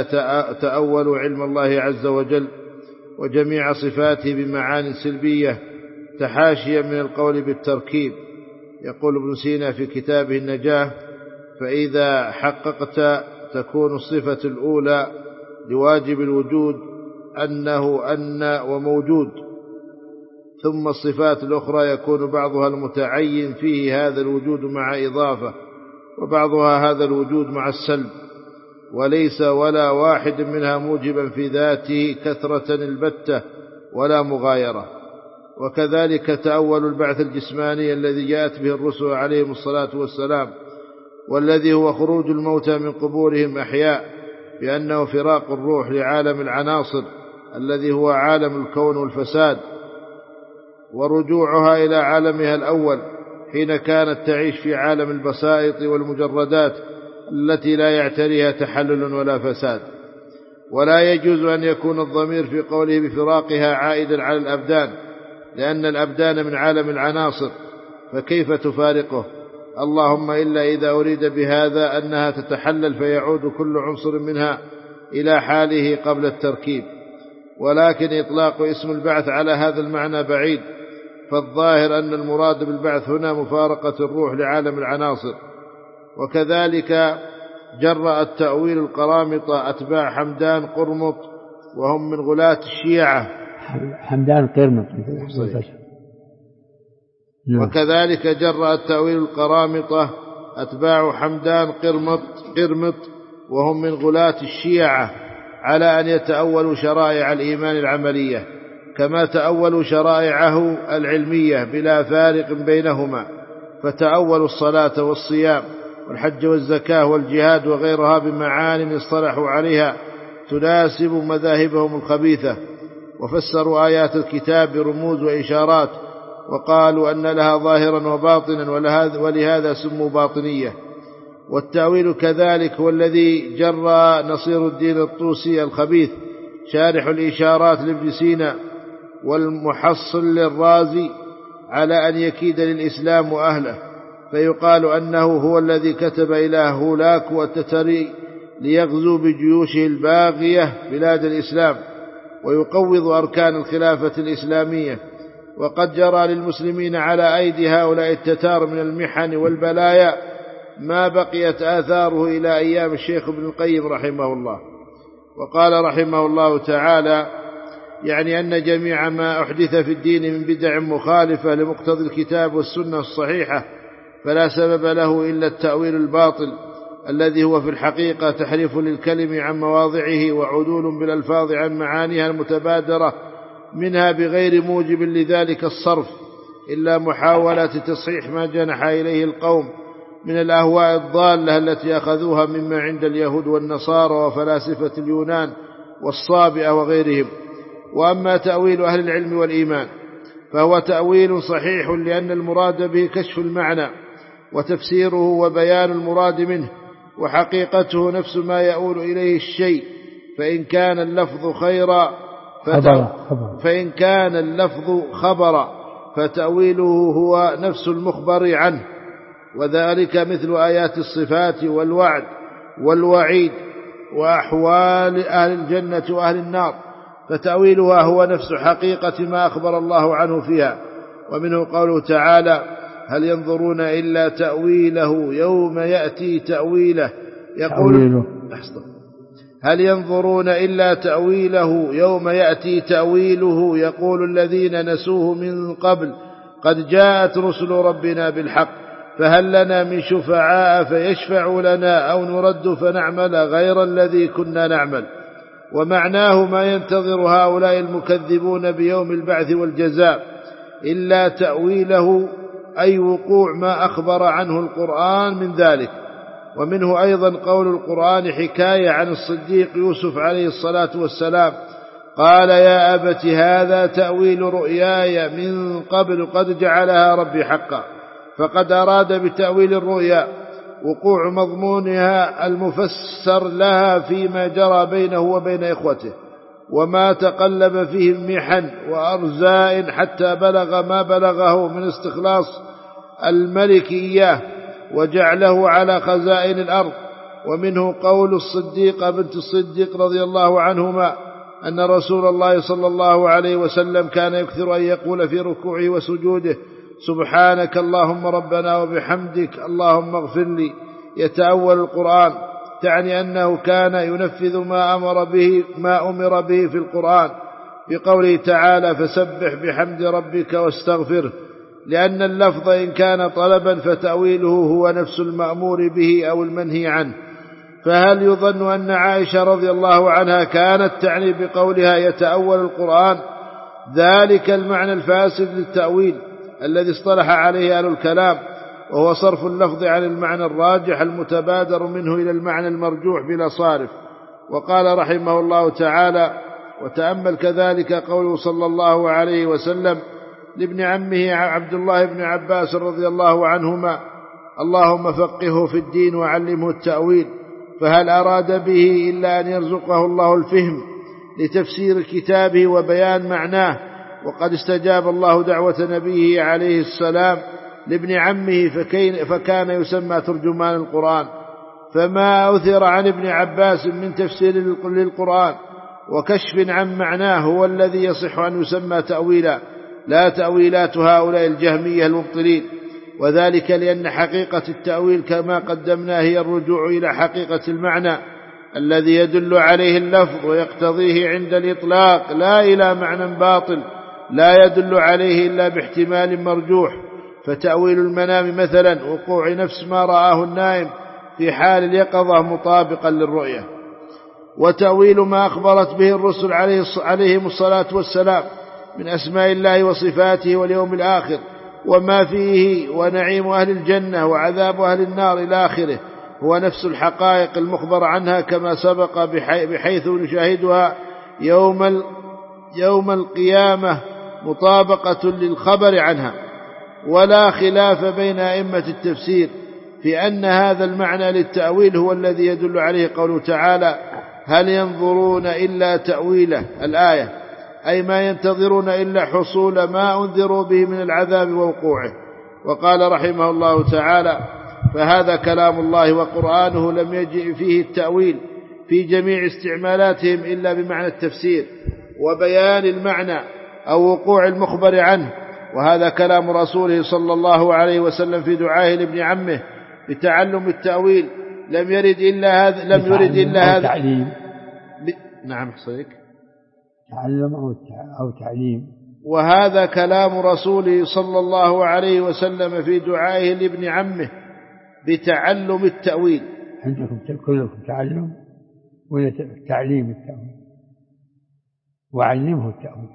تأولوا علم الله عز وجل وجميع صفاته بمعاني سلبية تحاشيا من القول بالتركيب. يقول ابن سينا في كتابه النجاة: فإذا حققت تكون الصفة الأولى لواجب الوجود أنه أن وموجود، ثم الصفات الأخرى يكون بعضها المتعين فيه هذا الوجود مع إضافة، وبعضها هذا الوجود مع السلب، وليس ولا واحد منها موجبا في ذاته كثرة البتة ولا مغايرة. وكذلك تأول البعث الجسماني الذي جاءت به الرسل عليهم الصلاة والسلام، والذي هو خروج الموتى من قبورهم أحياء، بأنه فراق الروح لعالم العناصر الذي هو عالم الكون والفساد، ورجوعها إلى عالمها الأول حين كانت تعيش في عالم البسائط والمجردات التي لا يعتريها تحلل ولا فساد. ولا يجوز أن يكون الضمير في قوله بفراقها عائدا على الأبدان، لأن الأبدان من عالم العناصر، فكيف تفارقه؟ اللهم إلا إذا أريد بهذا أنها تتحلل فيعود كل عنصر منها إلى حاله قبل التركيب. ولكن إطلاق اسم البعث على هذا المعنى بعيد، فالظاهر أن المراد بالبعث هنا مفارقة الروح لعالم العناصر. وكذلك جرأ التأويل القرامطة أتباع حمدان قرمط، وهم من غلاة الشيعة. حمدان قرمط. وكذلك جرأ التأويل القرامطة أتباع حمدان قرمط، وهم من غلاة الشيعة، على أن يتأولوا شرائع الإيمان العملية كما تأولوا شرائعه العلمية بلا فارق بينهما، فتأولوا الصلاة والصيام والحج والزكاة والجهاد وغيرها بمعان اصطلحوا عليها تناسب مذاهبهم الخبيثة، وفسروا آيات الكتاب برموز وإشارات، وقالوا أن لها ظاهرا وباطنا، ولهذا سموا باطنية. والتأويل كذلك هو الذي جرى نصير الدين الطوسي الخبيث شارح الإشارات لابن سينا والمحصل للرازي على أن يكيد للإسلام وأهله، فيقال أنه هو الذي كتب إلى هولاك والتتري ليغزو بجيوشه الباغية بلاد الإسلام ويقوض أركان الخلافة الإسلامية. وقد جرى للمسلمين على أيدي هؤلاء التتار من المحن والبلايا ما بقيت آثاره إلى أيام الشيخ ابن القيم رحمه الله. وقال رحمه الله تعالى: يعني أن جميع ما أحدث في الدين من بدع مخالفة لمقتضى الكتاب والسنة الصحيحة فلا سبب له إلا التأويل الباطل الذي هو في الحقيقة تحريف للكلم عن مواضعه وعدول بالألفاظ عن معانيها المتبادرة منها بغير موجب لذلك الصرف، إلا محاولة تصحيح ما جنح إليه القوم من الأهواء الضالة التي أخذوها مما عند اليهود والنصارى وفلاسفة اليونان والصابئة وغيرهم. وأما تأويل أهل العلم والإيمان فهو تأويل صحيح، لأن المراد به كشف المعنى وتفسيره وبيان المراد منه، وحقيقته نفس ما يؤول إليه الشيء، فإن كان اللفظ خبرا فتأويله هو نفس المخبر عنه، وذلك مثل آيات الصفات والوعد والوعيد وأحوال أهل الجنة وأهل النار، فتأويلها هو نفس حقيقة ما أخبر الله عنه فيها. ومنه قوله تعالى: هل ينظرون إلا تأويله يوم يأتي تأويله هل ينظرون إلا تأويله يوم يأتي تأويله يقول الذين نسوه من قبل قد جاءت رسل ربنا بالحق فهل لنا من شفعاء فيشفعوا لنا أو نرد فنعمل غير الذي كنا نعمل. ومعناه ما ينتظر هؤلاء المكذبون بيوم البعث والجزاء إلا تأويله، أي وقوع ما أخبر عنه القرآن من ذلك. ومنه أيضا قول القرآن حكاية عن الصديق يوسف عليه الصلاة والسلام: قال يا أبت هذا تأويل رؤياي من قبل قد جعلها ربي حقا. فقد أراد بتأويل الرؤيا وقوع مضمونها المفسر لها فيما جرى بينه وبين إخوته وما تقلب فيه المحن وأرزاء حتى بلغ ما بلغه من استخلاص الملك إياه وجعله على خزائن الأرض. ومنه قول الصديق بنت الصديق رضي الله عنهما: أن رسول الله صلى الله عليه وسلم كان يكثر أن يقول في ركوعه وسجوده: سبحانك اللهم ربنا وبحمدك اللهم اغفر لي، يتأول القرآن، تعني أنه كان ينفذ ما أمر به في القرآن بقوله تعالى: فسبح بحمد ربك واستغفره، لأن اللفظ إن كان طلبا فتأويله هو نفس المأمور به أو المنهي عنه. فهل يظن أن عائشة رضي الله عنها كانت تعني بقولها يتأول القرآن ذلك المعنى الفاسد للتأويل الذي اصطلح عليه أهل الكلام، وهو صرف اللفظ عن المعنى الراجح المتبادر منه إلى المعنى المرجوح بلا صارف؟ وقال رحمه الله تعالى: وتأمل كذلك قوله صلى الله عليه وسلم لابن عمه عبد الله بن عباس رضي الله عنهما: اللهم فقهه في الدين وعلمه التأويل. فهل أراد به إلا أن يرزقه الله الفهم لتفسير كتابه وبيان معناه؟ وقد استجاب الله دعوة نبيه عليه السلام لابن عمه فكان يسمى ترجمان القرآن. فما أثر عن ابن عباس من تفسير للقرآن وكشف عن معناه هو الذي يصح أن يسمى تأويلا، لا تأويلات هؤلاء الجهمية المبطلين. وذلك لأن حقيقة التأويل كما قدمنا هي الرجوع إلى حقيقة المعنى الذي يدل عليه اللفظ ويقتضيه عند الإطلاق، لا إلى معنى باطل لا يدل عليه إلا باحتمال مرجوح. فتأويل المنام مثلا وقوع نفس ما رآه النائم في حال اليقظة مطابقا للرؤية. وتأويل ما أخبرت به الرسل عليهم الصلاة والسلام من أسماء الله وصفاته واليوم الآخر وما فيه ونعيم أهل الجنة وعذاب أهل النار إلى آخره هو نفس الحقائق المخبر عنها كما سبق، بحيث نشاهدها يوم القيامة مطابقة للخبر عنها. ولا خلاف بين أئمة التفسير في أن هذا المعنى للتأويل هو الذي يدل عليه قوله تعالى: هل ينظرون إلا تأويله، الآية، أي ما ينتظرون إلا حصول ما أنذروا به من العذاب ووقوعه. وقال رحمه الله تعالى: فهذا كلام الله وقرآنه لم يجئ فيه التأويل في جميع استعمالاتهم إلا بمعنى التفسير وبيان المعنى أو وقوع المخبر عنه. وهذا كلام رسوله صلى الله عليه وسلم في دعائه لابن عمه بتعلم التأويل لم يرد إلا هذا تعليم. نعم حصيك تعلم أو تعليم. وهذا كلام رسوله صلى الله عليه وسلم في دعائه لابن عمه بتعلم التأويل. عندكم كلكم تعلم ولا تعليم التأويل؟ وعلمه التأويل.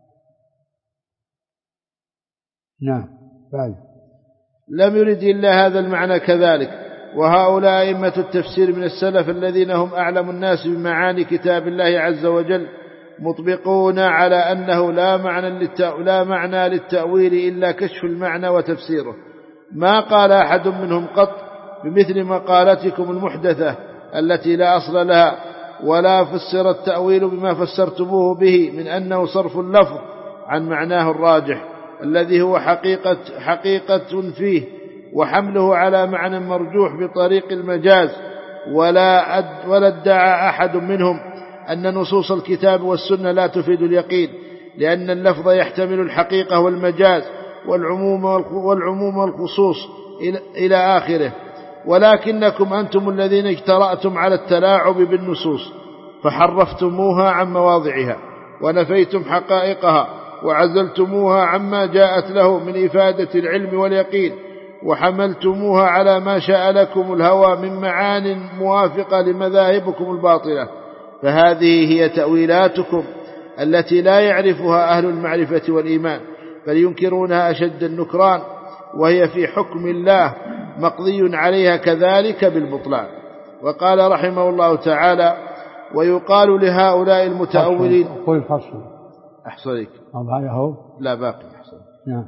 نعم بعد. لم يرد إلا هذا المعنى كذلك. وهؤلاء أئمة التفسير من السلف الذين هم أعلم الناس بمعاني كتاب الله عز وجل مطبقون على أنه لا معنى للتأويل إلا كشف المعنى وتفسيره. ما قال أحد منهم قط بمثل مقالتكم المحدثة التي لا أصل لها، ولا فسر التأويل بما فسرتموه به من أنه صرف اللفظ عن معناه الراجح الذي هو حقيقة فيه، وحمله على معنى مرجوح بطريق المجاز. ولا ادعى أحد منهم أن نصوص الكتاب والسنة لا تفيد اليقين، لأن اللفظ يحتمل الحقيقة والمجاز والعموم والخصوص إلى آخره. ولكنكم أنتم الذين اجترأتم على التلاعب بالنصوص فحرفتموها عن مواضعها ونفيتم حقائقها وعزلتموها عما جاءت له من إفادة العلم واليقين، وحملتموها على ما شاء لكم الهوى من معان موافقة لمذاهبكم الباطلة. فهذه هي تأويلاتكم التي لا يعرفها أهل المعرفة والإيمان، بل ينكرونها أشد النكران، وهي في حكم الله مقضي عليها كذلك بالبطلان. وقال رحمه الله تعالى: ويقال لهؤلاء المتأولين. قل فصل. أحصرك. هذا هو. لا باقي. نعم.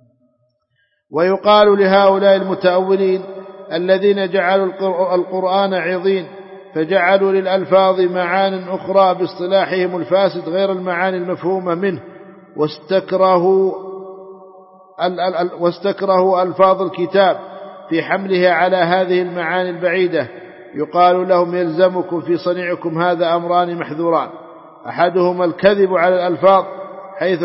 ويقال لهؤلاء المتأولين الذين جعلوا القرآن عظيم فجعلوا للألفاظ معان أخرى باصطلاحهم الفاسد غير المعاني المفهومة منه، واستكرهوا ألفاظ الكتاب في حملها على هذه المعاني البعيدة. يقال لهم: يلزمكم في صنيعكم هذا أمران محذوران: أحدهما الكذب على الألفاظ حيث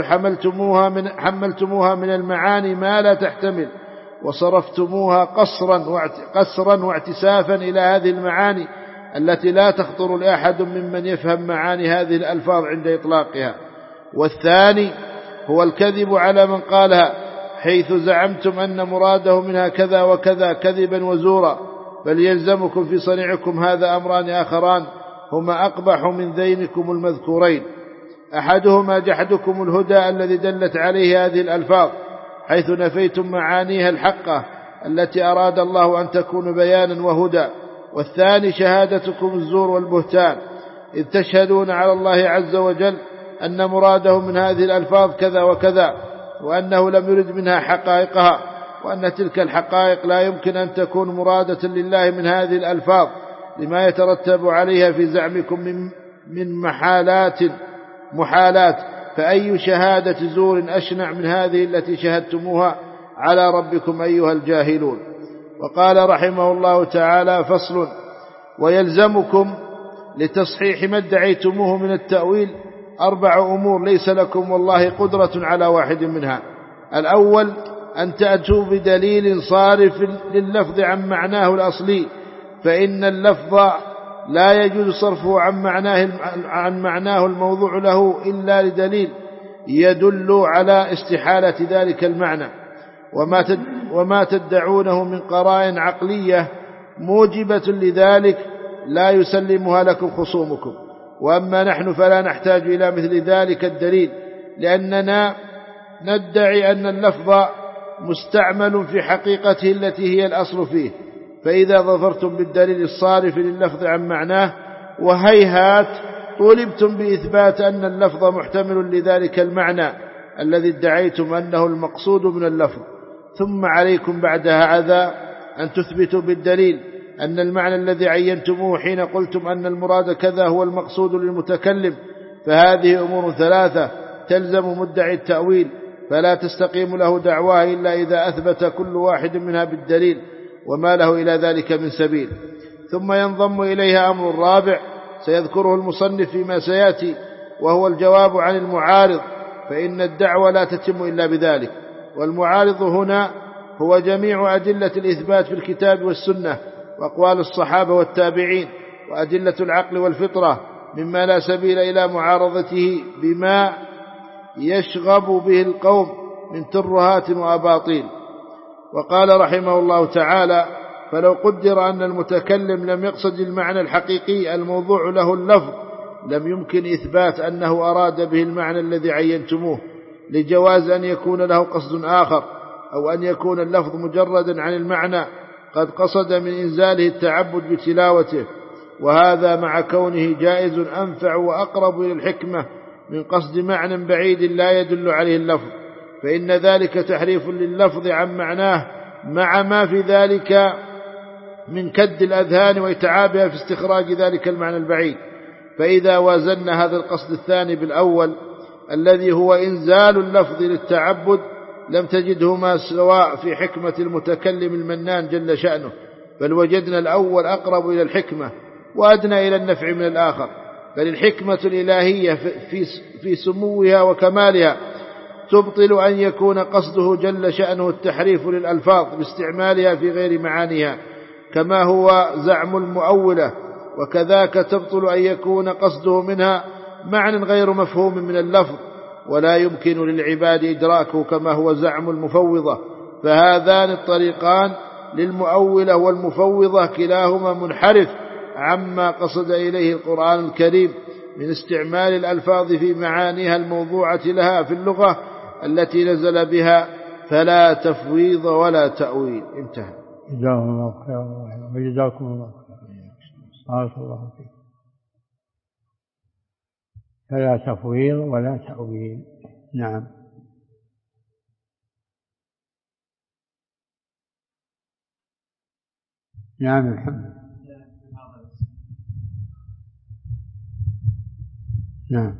حملتموها من المعاني ما لا تحتمل، وصرفتموها قصرا واعتسافا إلى هذه المعاني التي لا تخطر لأحد ممن يفهم معاني هذه الألفاظ عند إطلاقها. والثاني هو الكذب على من قالها حيث زعمتم أن مراده منها كذا وكذا كذبا وزورا، بل يلزمكم في صنيعكم هذا أمران آخران هما أقبح من ذينكم المذكورين. أحدهما جحدكم الهدى الذي دلت عليه هذه الألفاظ حيث نفيتم معانيها الحقة التي أراد الله أن تكون بيانا وهدى. والثاني شهادتكم الزور والبهتان، إذ تشهدون على الله عز وجل أن مراده من هذه الألفاظ كذا وكذا، وأنه لم يرد منها حقائقها، وأن تلك الحقائق لا يمكن أن تكون مرادة لله من هذه الألفاظ لما يترتب عليها في زعمكم من محالات. فأي شهادة زور أشنع من هذه التي شهدتموها على ربكم أيها الجاهلون. وقال رحمه الله تعالى: فصل: ويلزمكم لتصحيح ما ادعيتموه من التأويل 4 أمور ليس لكم والله قدرة على واحد منها. الأول أن تأتوا بدليل صارف لللفظ عن معناه الأصلي، فإن اللفظ لا يجوز صرفه عن معناه الموضوع له إلا لدليل يدل على استحالة ذلك المعنى، وما تدعونه من قرائن عقلية موجبة لذلك لا يسلمها لكم خصومكم. وأما نحن فلا نحتاج إلى مثل ذلك الدليل، لأننا ندعي أن اللفظ مستعمل في حقيقته التي هي الأصل فيه، فإذا ظفرتم بالدليل الصارف لللفظ عن معناه وهيهات طولبتم بإثبات أن اللفظ محتمل لذلك المعنى الذي ادعيتم أنه المقصود من اللفظ، ثم عليكم بعد هذا أن تثبتوا بالدليل أن المعنى الذي عينتموه حين قلتم أن المراد كذا هو المقصود للمتكلم. فهذه أمور 3 تلزم مدعي التأويل، فلا تستقيم له دعواه إلا إذا أثبت كل واحد منها بالدليل، وما له إلى ذلك من سبيل. ثم ينضم إليها أمر رابع سيذكره المصنف فيما سيأتي، وهو الجواب عن المعارض، فإن الدعوة لا تتم إلا بذلك. والمعارض هنا هو جميع أدلة الإثبات في الكتاب والسنة وأقوال الصحابة والتابعين وأدلة العقل والفطرة، مما لا سبيل إلى معارضته بما يشغب به القوم من ترهات وأباطيل. وقال رحمه الله تعالى: فلو قدر أن المتكلم لم يقصد المعنى الحقيقي الموضوع له اللفظ، لم يمكن إثبات أنه أراد به المعنى الذي عينتموه، لجواز أن يكون له قصد آخر، أو أن يكون اللفظ مجردا عن المعنى قد قصد من إنزاله التعبد بتلاوته، وهذا مع كونه جائز أنفع وأقرب إلى الحكمة من قصد معنى بعيد لا يدل عليه اللفظ، فإن ذلك تحريف لللفظ عن معناه مع ما في ذلك من كد الأذهان وإتعابها في استخراج ذلك المعنى البعيد. فإذا وازنا هذا القصد الثاني بالأول الذي هو إنزال اللفظ للتعبد، لم تجدهما سواء في حكمة المتكلم المنان جل شأنه، بل وجدنا الأول أقرب إلى الحكمة وأدنى إلى النفع من الآخر. بل الحكمة الإلهية في سموها وكمالها تبطل أن يكون قصده جل شأنه التحريف للألفاظ باستعمالها في غير معانيها، كما هو زعم المؤولة، وكذاك تبطل أن يكون قصده منها معنى غير مفهوم من اللفظ ولا يمكن للعباد إدراكه، كما هو زعم المفوضة. فهذان الطريقان للمؤولة والمفوضة كلاهما منحرف عما قصد إليه القرآن الكريم من استعمال الألفاظ في معانيها الموضوعة لها في اللغة التي نزل بها، فلا تفويض ولا تأويل. انتهى. جزاهم الله خيرا وجزاكم الله خيرا. بارك الله فيك. فلا تفويض ولا تأويل. نعم. نعم الحمد. نعم.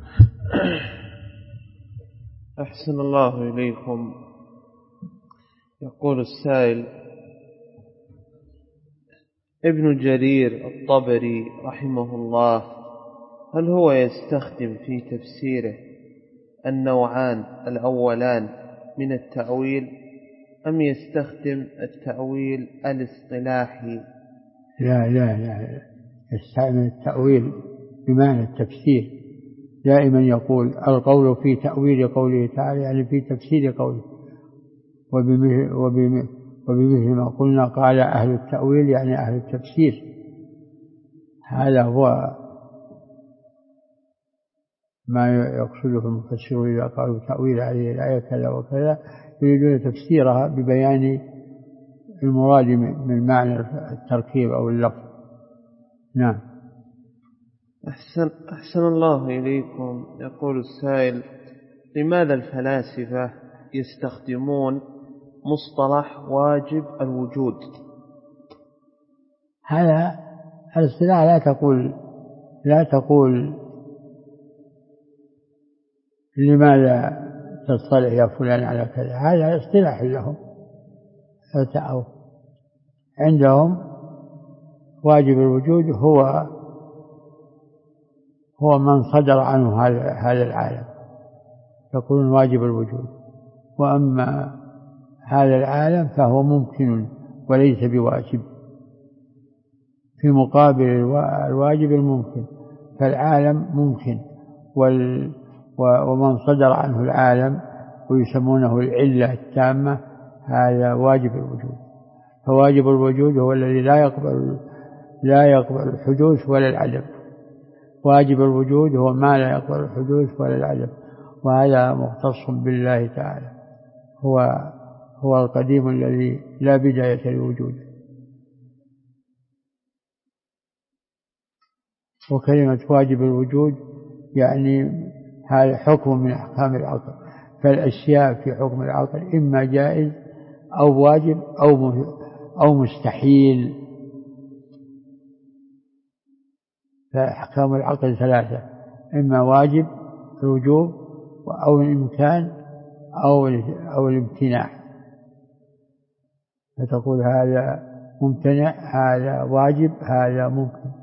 أحسن الله إليكم. يقول السائل: ابن جرير الطبري رحمه الله هل هو يستخدم في تفسيره النوعان الأولان من التأويل أم يستخدم التأويل الاصطلاحي؟ لا يستعمل التأويل بمعنى التفسير. دائما يقول القول في تأويل قوله تعالى يعني في تفسير قوله، وبمثل ما قلنا قال أهل التأويل يعني أهل التفسير. هذا هو ما يقصده المفسرون إذا قالوا تأويل هذه الآية كذا وكذا، يريدون تفسيرها ببيان المراد من معنى التركيب أو اللفظ. نعم. أحسن الله إليكم. يقول السائل: لماذا الفلاسفة يستخدمون مصطلح واجب الوجود؟ هذا الاصطلاح لا تقول لماذا تصطلح يا فلان على كذا، هذا اصطلاح لهم. عندهم واجب الوجود هو من صدر عنه هذا العالم، يقولون واجب الوجود. وأما هذا العالم فهو ممكن وليس بواجب، في مقابل الواجب الممكن. فالعالم ممكن ومن صدر عنه العالم ويسمونه العلة التامة هذا واجب الوجود. فواجب الوجود هو الذي لا يقبل الحدوث ولا العدم. واجب الوجود هو ما لا يقبل الحدوث ولا العدم، وهذا مختص بالله تعالى. هو القديم الذي لا بداية لوجوده. وكلمة واجب الوجود يعني هذا حكم من أحكام العقل. فالأشياء في حكم العقل إما جائز أو واجب أو مستحيل. فأحكام العقل ثلاثة: إما واجب الوجوب أو الإمكان أو الامتناع. فتقول هذا ممتنع، هذا واجب، هذا ممكن.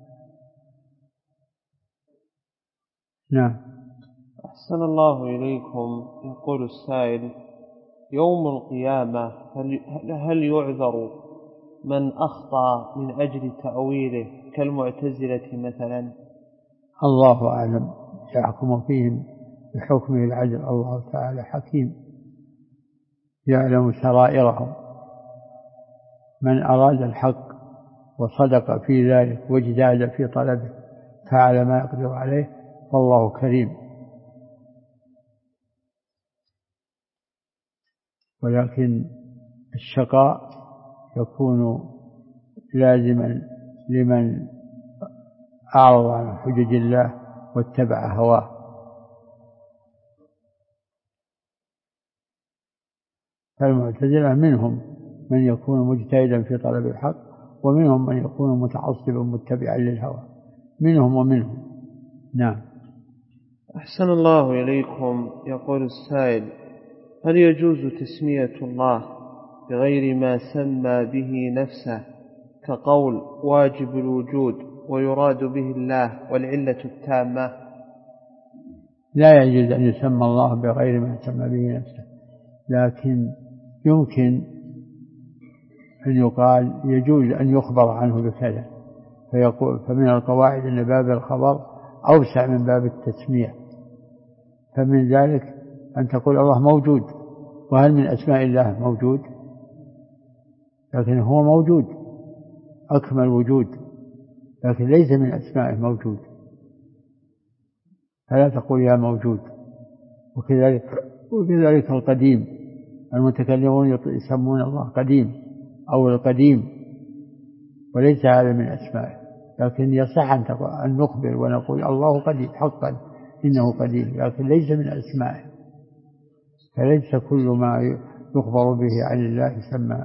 نعم. أحسن الله إليكم. يقول السائل: يوم القيامة هل يعذر من أخطأ من أجل تأويله كالمعتزلة مثلا؟ الله أعلم، يحكم فيهم بحكمه العدل. الله تعالى حكيم يعلم سرائرهم. من أراد الحق وصدق في ذلك واجتهد في طلبه فعل ما يقدر عليه فالله كريم. ولكن الشقاء يكون لازما لمن أعرض عن حجج الله واتبع هواه. فالمعتزلة منهم من يكون مجتهدا في طلب الحق، ومنهم من يكون متعصبا متبعا للهوى، منهم ومنهم. نعم. أحسن الله إليكم. يقول السائل: هل يجوز تسمية الله بغير ما سمى به نفسه كقول واجب الوجود ويراد به الله والعلة التامة؟ لا يجوز أن يسمى الله بغير ما سمى به نفسه، لكن يمكن أن يقال يجوز أن يخبر عنه بكذا. فمن القواعد أن باب الخبر أوسع من باب التسمية. فمن ذلك أن تقول الله موجود، وهل من أسماء الله موجود؟ لكن هو موجود أكمل وجود، لكن ليس من أسمائه موجود، فلا تقول يا موجود. وكذلك القديم، المتكلمون يسمون الله قديم أو القديم، وليس هذا من أسمائه. لكن يصح أن نخبر ونقول الله قديم حقا إنه قديم، لكن ليس من أسمائه. فليس كل ما يخبر به عن الله يسمى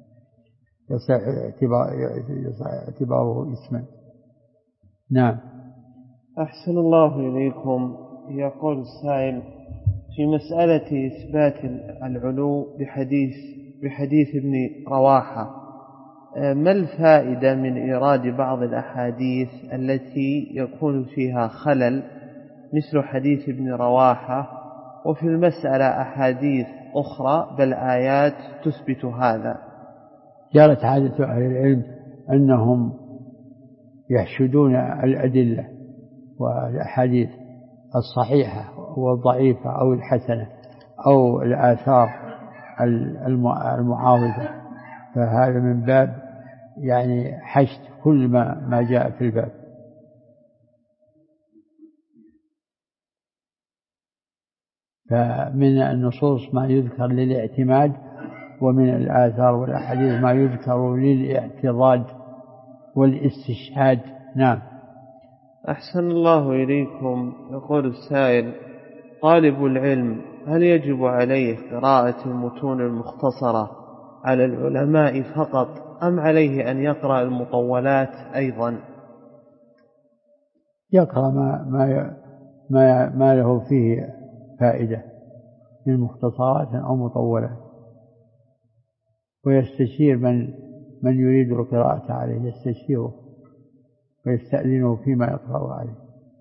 اعتباره اسما. نعم. أحسن الله إليكم. يقول السائل: في مسألة إثبات العلو بحديث ابن رواحة ما الفائدة من إيراد بعض الأحاديث التي يكون فيها خلل مثل حديث ابن رواحة، وفي المسألة أحاديث أخرى بل آيات تثبت هذا؟ جرت عادة أهل العلم أنهم يحشدون الأدلة والأحاديث الصحيحة والضعيفة أو الحسنة أو الآثار المعارضة، فهذا من باب يعني حشد كل ما جاء في الباب. فمن النصوص ما يذكر للاعتماد، ومن الآثار والأحاديث ما يذكر للاعتراض والاستشهاد. نعم. أحسن الله إليكم. يقول السائل: طالب العلم هل يجب عليه قراءة المتون المختصرة على العلماء فقط، أم عليه أن يقرأ المطولات أيضا؟ يقرأ ما له فيه فائدة من مختصرات أو مطولات، ويستشير من يريد القراءة عليه، يستشيره ويستأذنه فيما يقرأ عليه.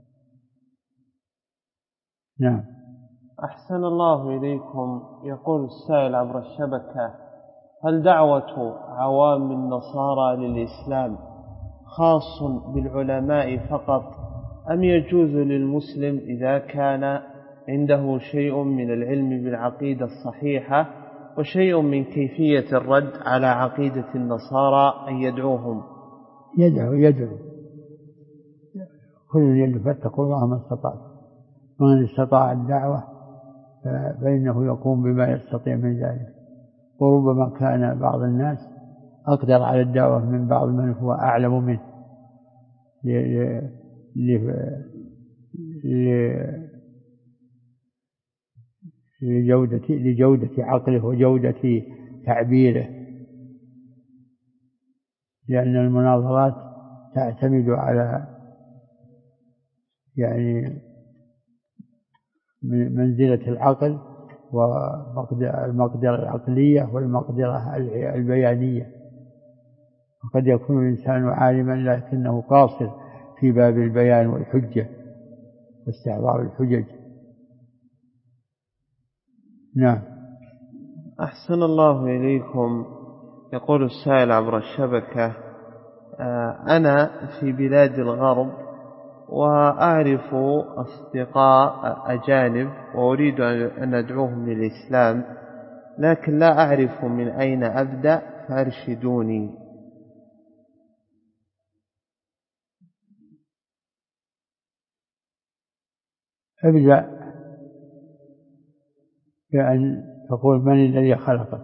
نعم. أحسن الله إليكم. يقول السائل عبر الشبكة: هل دعوة عوام النصارى للإسلام خاص بالعلماء فقط، أم يجوز للمسلم إذا كان عنده شيء من العلم بالعقيدة الصحيحة وشيء من كيفية الرد على عقيدة النصارى أن يدعوهم؟ يدعو كل يدعو، فاتقوا الله ما استطعت، ومن استطاع الدعوة فإنه يقوم بما يستطيع من ذلك. وربما كان بعض الناس أقدر على الدعوة من بعض من هو أعلم منه لجودة عقله وجودة تعبيره، لأن المناظرات تعتمد على يعني منزلة العقل والمقدرة العقلية والمقدرة البيانية. وقد يكون الإنسان عالما لكنه قاصر في باب البيان والحجة واستعراض الحجج. نعم. أحسن الله إليكم. يقول السائل عبر الشبكة: أنا في بلاد الغرب وأعرف أصدقاء أجانب وأريد أن أدعوهم للإسلام، لكن لا أعرف من أين أبدأ، فأرشدوني. ابدأ بأن تقول: من الذي خلقك؟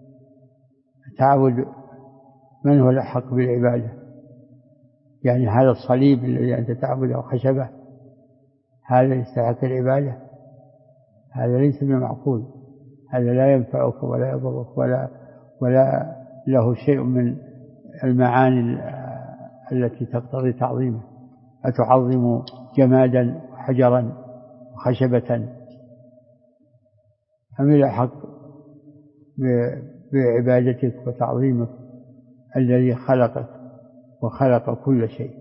تعبد من هو الأحق بالعبادة؟ يعني هذا الصليب الذي أنت تعبده خشبة هذا يستحق العبادة؟ هذا ليس بمعقول، هذا لا ينفعك ولا يضرك ولا له شيء من المعاني التي تقتضي تعظيمه. أتعظم جمادا وحجرا وخشبة؟ أم الأحق بعبادتك وتعظيمك الذي خلقك وخلق كل شيء؟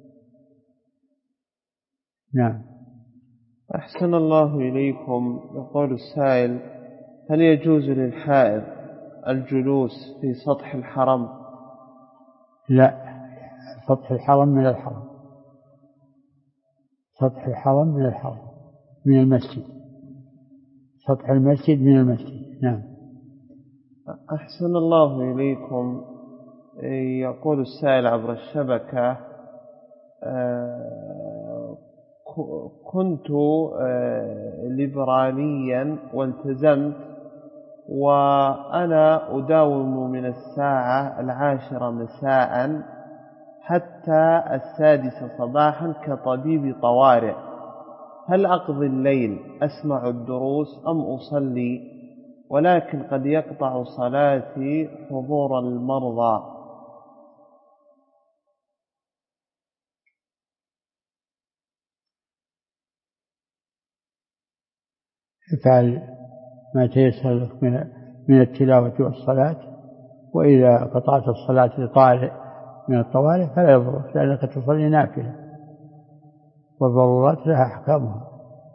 نعم. أحسن الله إليكم. يقول السائل: هل يجوز للحائض الجلوس في سطح الحرم؟ لا، سطح الحرم من الحرم، سطح الحرم من الحرم، من المسجد، سطح المسجد من المسجد. نعم. أحسن الله إليكم. يقول السائل عبر الشبكة: كنت ليبراليا والتزمت، وأنا أداوم من 10:00 مساء حتى 6:00 صباحا كطبيب طوارئ. هل أقضي الليل أسمع الدروس أم أصلي؟ ولكن قد يقطع صلاتي حضور المرضى. افعل ما تيسر لك من التلاوة والصلاة، وإذا قطعت الصلاة لطارئ من الطوارئ فلا يضرك، لأنك تصلي نافلة، والضرورات لها أحكامها.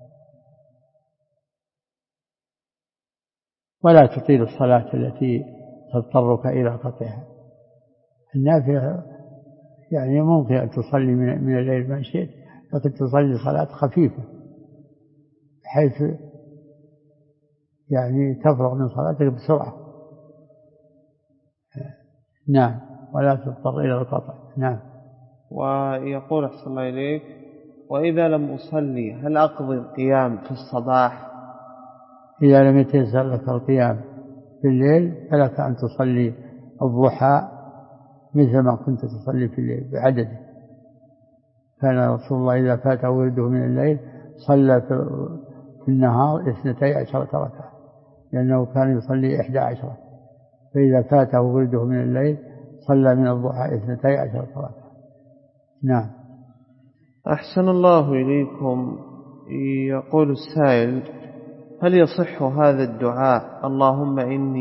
ولا تطيل الصلاة التي تضطرك إلى قطعها. النافلة يعني ممكن أن تصلي من الليل ما شئت، لكن تصلي صلاة خفيفة بحيث يعني تفرغ من صلاتك بسرعة. نعم، ولا تضطر إلى القطع. نعم. ويقول أحسن الله إليك: وإذا لم أصلي هل أقضي القيام في الصباح؟ إذا لم يتيسر لك القيام في الليل فلك أن تصلي الضحى مثل ما كنت تصلي في الليل بعدده. كان رسول الله إذا فاته ورده من الليل صلى في النهار 12 ركعة، لأنه كان يصلي 11، فإذا فاته ورده من الليل صلى من الضحى 12 ركعة. نعم. أحسن الله إليكم. يقول السائل: هل يصح هذا الدعاء اللهم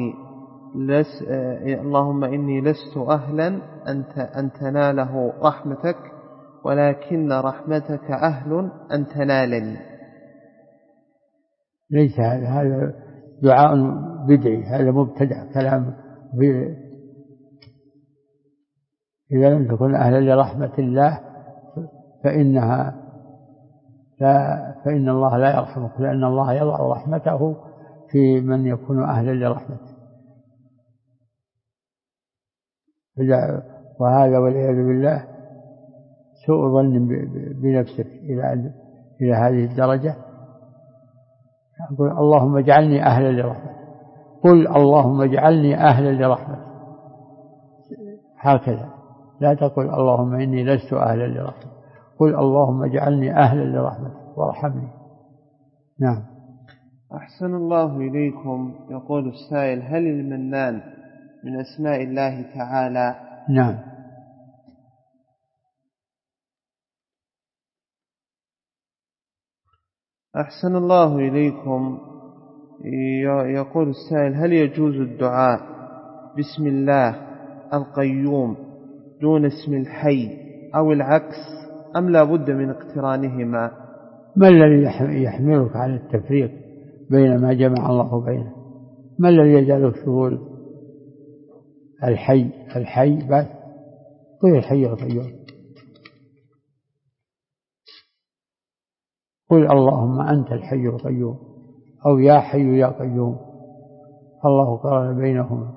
إني لست أهلا أن تناله رحمتك، ولكن رحمتك أهل أن تنالني؟ ليس هذا دعاء بدعي، هذا مبتدع كلام. إذا لم تكن أهلا لرحمة الله فإن الله لا يرحمك، لأن الله يضع رحمته في من يكون أهلا لرحمته. وهذا والعياذ بالله سوء ظن بنفسك إلى هذه الدرجة. أقول اللهم اجعلني أهلا لرحمتك، قل اللهم اجعلني أهلا لرحمتك، هكذا. لا تقل اللهم إني لست أهلا لرحمتك، قل اللهم اجعلني أهلا لرحمتك وارحمني. نعم. أحسن الله إليكم. يقول السائل: هل المنان من أسماء الله تعالى؟ نعم. أحسن الله إليكم. يقول السائل: هل يجوز الدعاء بسم الله القيوم دون اسم الحي أو العكس، أم لا بد من اقترانهما؟ ما الذي يحملك على التفريق بين ما جمع الله بينه؟ ما الذي يجعلك تقول الحي بس؟ قل الحي القيوم، قل اللهم أنت الحي القيوم، أو يا حي يا قيوم، الله قرن بينهما.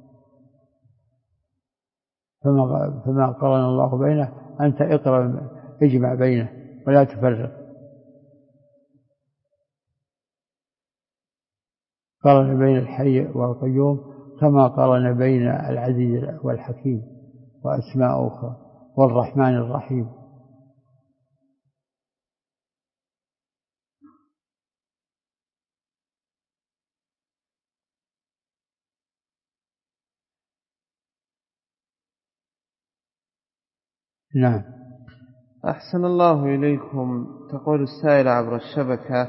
فما قرن الله بينه أنت اجمع بينه ولا تفرق. قرن بين الحي والقيوم كما قرن بين العزيز والحكيم وأسماء أخرى والرحمن الرحيم. نعم. أحسن الله إليكم. تقول السائل عبر الشبكة: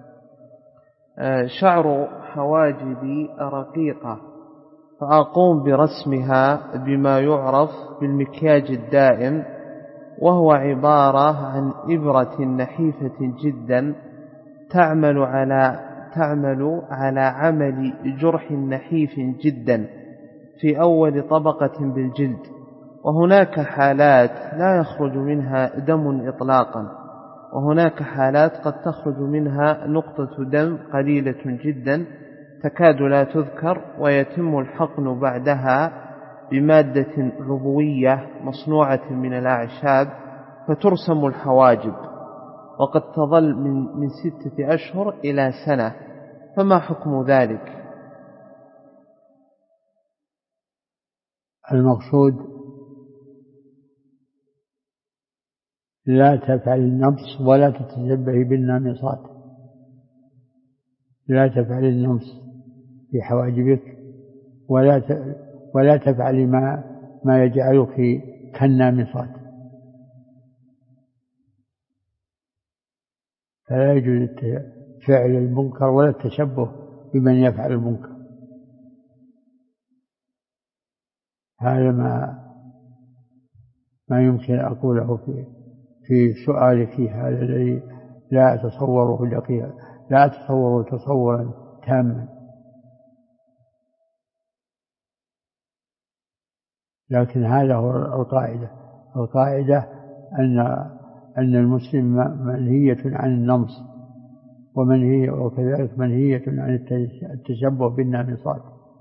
شعر حواجبي رقيقة، فأقوم برسمها بما يعرف بالمكياج الدائم، وهو عبارة عن إبرة نحيفة جدا تعمل على عمل جرح نحيف جدا في أول طبقة بالجلد، وهناك حالات لا يخرج منها دم إطلاقا، وهناك حالات قد تخرج منها نقطة دم قليلة جدا تكاد لا تذكر، ويتم الحقن بعدها بمادة عضوية مصنوعة من الأعشاب فترسم الحواجب، وقد تظل من 6 أشهر إلى سنة، فما حكم ذلك؟ المقصود لا تفعل النمص ولا تتشبه بالنامصات، لا تفعل النمص في حواجبك ولا تفعل ما يجعلك كالنامصات، فلا يجوز فعل المنكر ولا التشبه بمن يفعل المنكر. هذا ما يمكن أقوله في سؤالك هذا الذي لا أتصوره دقيقا، لا أتصوره تصورا تاما، لكن هذا هو القاعدة أن المسلم منهية عن النمص، وكذلك منهية عن التشبه بالنامصات.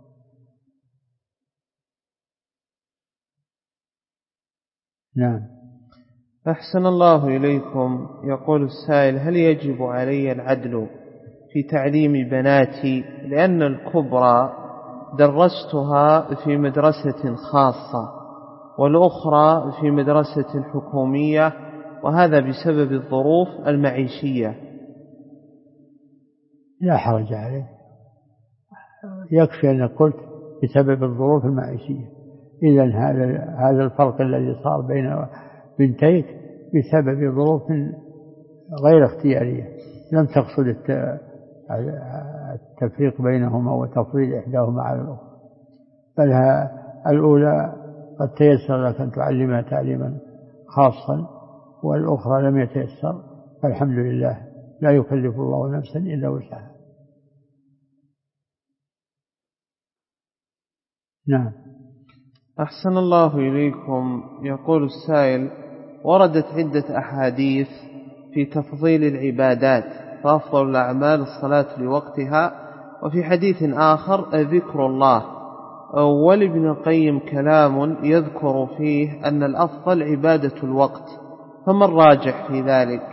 نعم. أحسن الله إليكم. يقول السائل: هل يجب علي العدل في تعليم بناتي، لأن الكبرى درستها في مدرسة خاصة والأخرى في مدرسة حكومية، وهذا بسبب الظروف المعيشية؟ لا حرج عليه، يكفي أنك قلت بسبب الظروف المعيشية. إذن هذا الفرق الذي صار بين بنتيك بسبب ظروف غير اختيارية، لم تقصد التفريق بينهما وتفضيل إحداهما على الأخرى، بل الأولى قد تيسر لك أن تعلمها تعليما خاصا، والأخرى لم يتيسر، فالحمد لله، لا يكلف الله نفسا إلا وسعها. نعم. أحسن الله إليكم. يقول السائل: وردت عدة أحاديث في تفضيل العبادات، فأفضل الأعمال الصلاة لوقتها، وفي حديث آخر ذكر الله، ولابن القيم كلام يذكر فيه أن الأفضل عبادة الوقت، فما الراجح في ذلك؟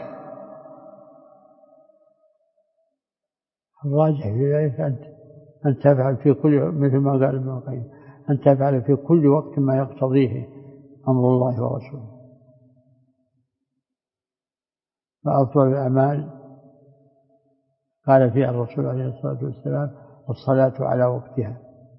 الراجح في ذلك أن تفعل في كل، مثل ما قال ابن القيم، أن تفعل في كل وقت ما يقتضيه أمر الله ورسوله. فأفضل الأعمال قال فيها الرسول عليه الصلاة والسلام: الصلاة على وقتها،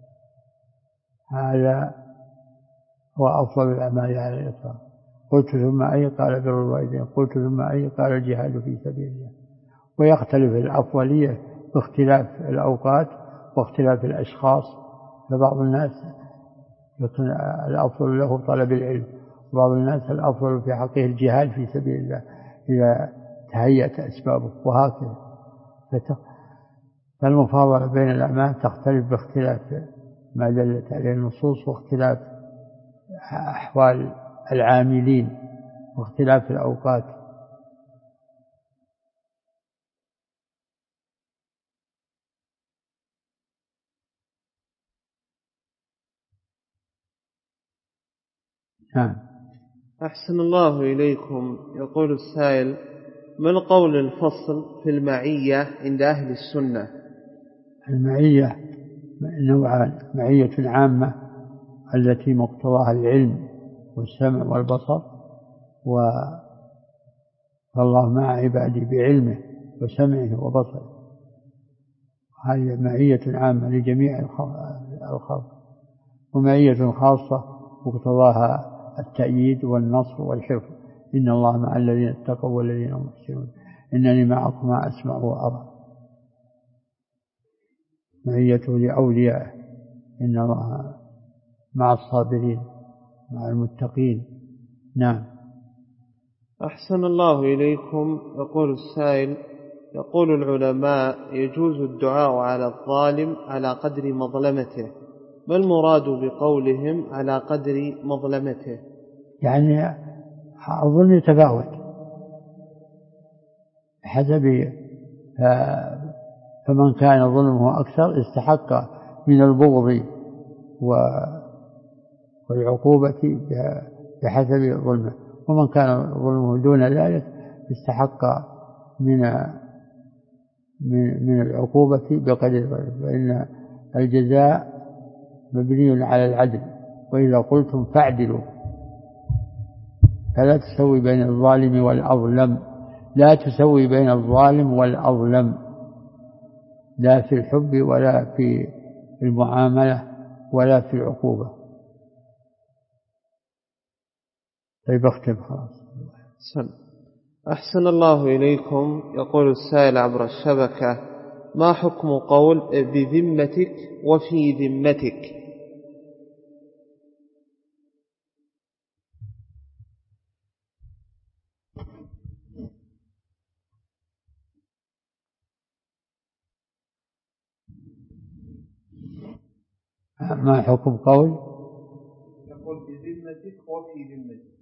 هذا هو أفضل الأعمال على الإطلاق. قلت ثم أي؟ قال بر الوالدين. قلت ثم أي؟ قال الجهاد في سبيل الله. ويختلف الأفضلية باختلاف الأوقات واختلاف الأشخاص، فبعض الناس يكون الأفضل له طلب العلم، وبعض الناس الأفضل في حقه الجهاد في سبيل الله إذا تهيأت أسبابه، وهكذا. فالمفاضلة بين الأعمال تختلف باختلاف ما دلت عليه النصوص، واختلاف أحوال العاملين، واختلاف الأوقات. نعم. أحسن الله إليكم. يقول السائل: ما القول الفصل في المعية عند أهل السنة؟ المعية نوعان: معية عامة التي مقتضاها العلم والسمع والبصر، فالله مع عباده بعلمه وسمعه وبصره، هذه معية عامة لجميع الخلق. ومعية خاصة مقتضاها التأييد والنصر والحفظ: إن الله مع الذين اتقوا والذين هم محسنون، إنني معكم أسمع وأرى. معيته لأوليائه: إن الله مع الصابرين مع المتقين. نعم. أحسن الله إليكم. يقول السائل: يقول العلماء يجوز الدعاء على الظالم على قدر مظلمته، ما المراد بقولهم على قدر مظلمته؟ يعني الظلم يتفاوت حسب، فمن كان ظلمه أكثر استحق من البغض والعقوبة بحسب ظلمه، ومن كان ظلمه دون ذلك استحق من العقوبة بقدر ظلمه، فإن الجزاء مبني على العدل، وإذا قلتم فاعدلوا، فلا تسوي بين الظالم والأظلم، لا تسوي بين الظالم والأظلم، لا في الحب ولا في المعاملة ولا في العقوبة. طيب اختم خلاص. أحسن الله إليكم. يقول السائل عبر الشبكة: ما حكم قول بذمتك وفي ذمتك؟ ما حكم قول يقول في ذمتك وفي ذمتك.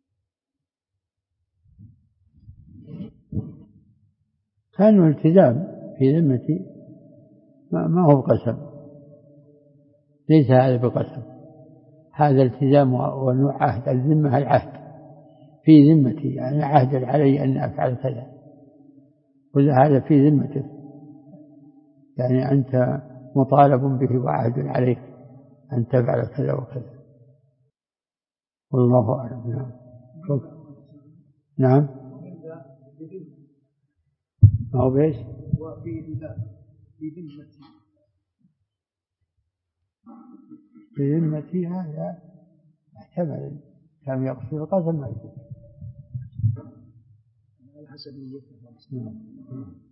كان الالتزام في ذمتي ما هو قسم، ليس هذا بقسم، هذا التزام وعهد. الذمة العهد في ذمتي، يعني عهد علي أن أفعل كذا، كل هذا في ذمتك، يعني أنت مطالب به وعهد عليك أن تفعل كذا وكذا. والله أعلم. نعم. نعم. ما هو بيش في ذمتي، هذا احتمل كان يقصد القسم ما يجوز.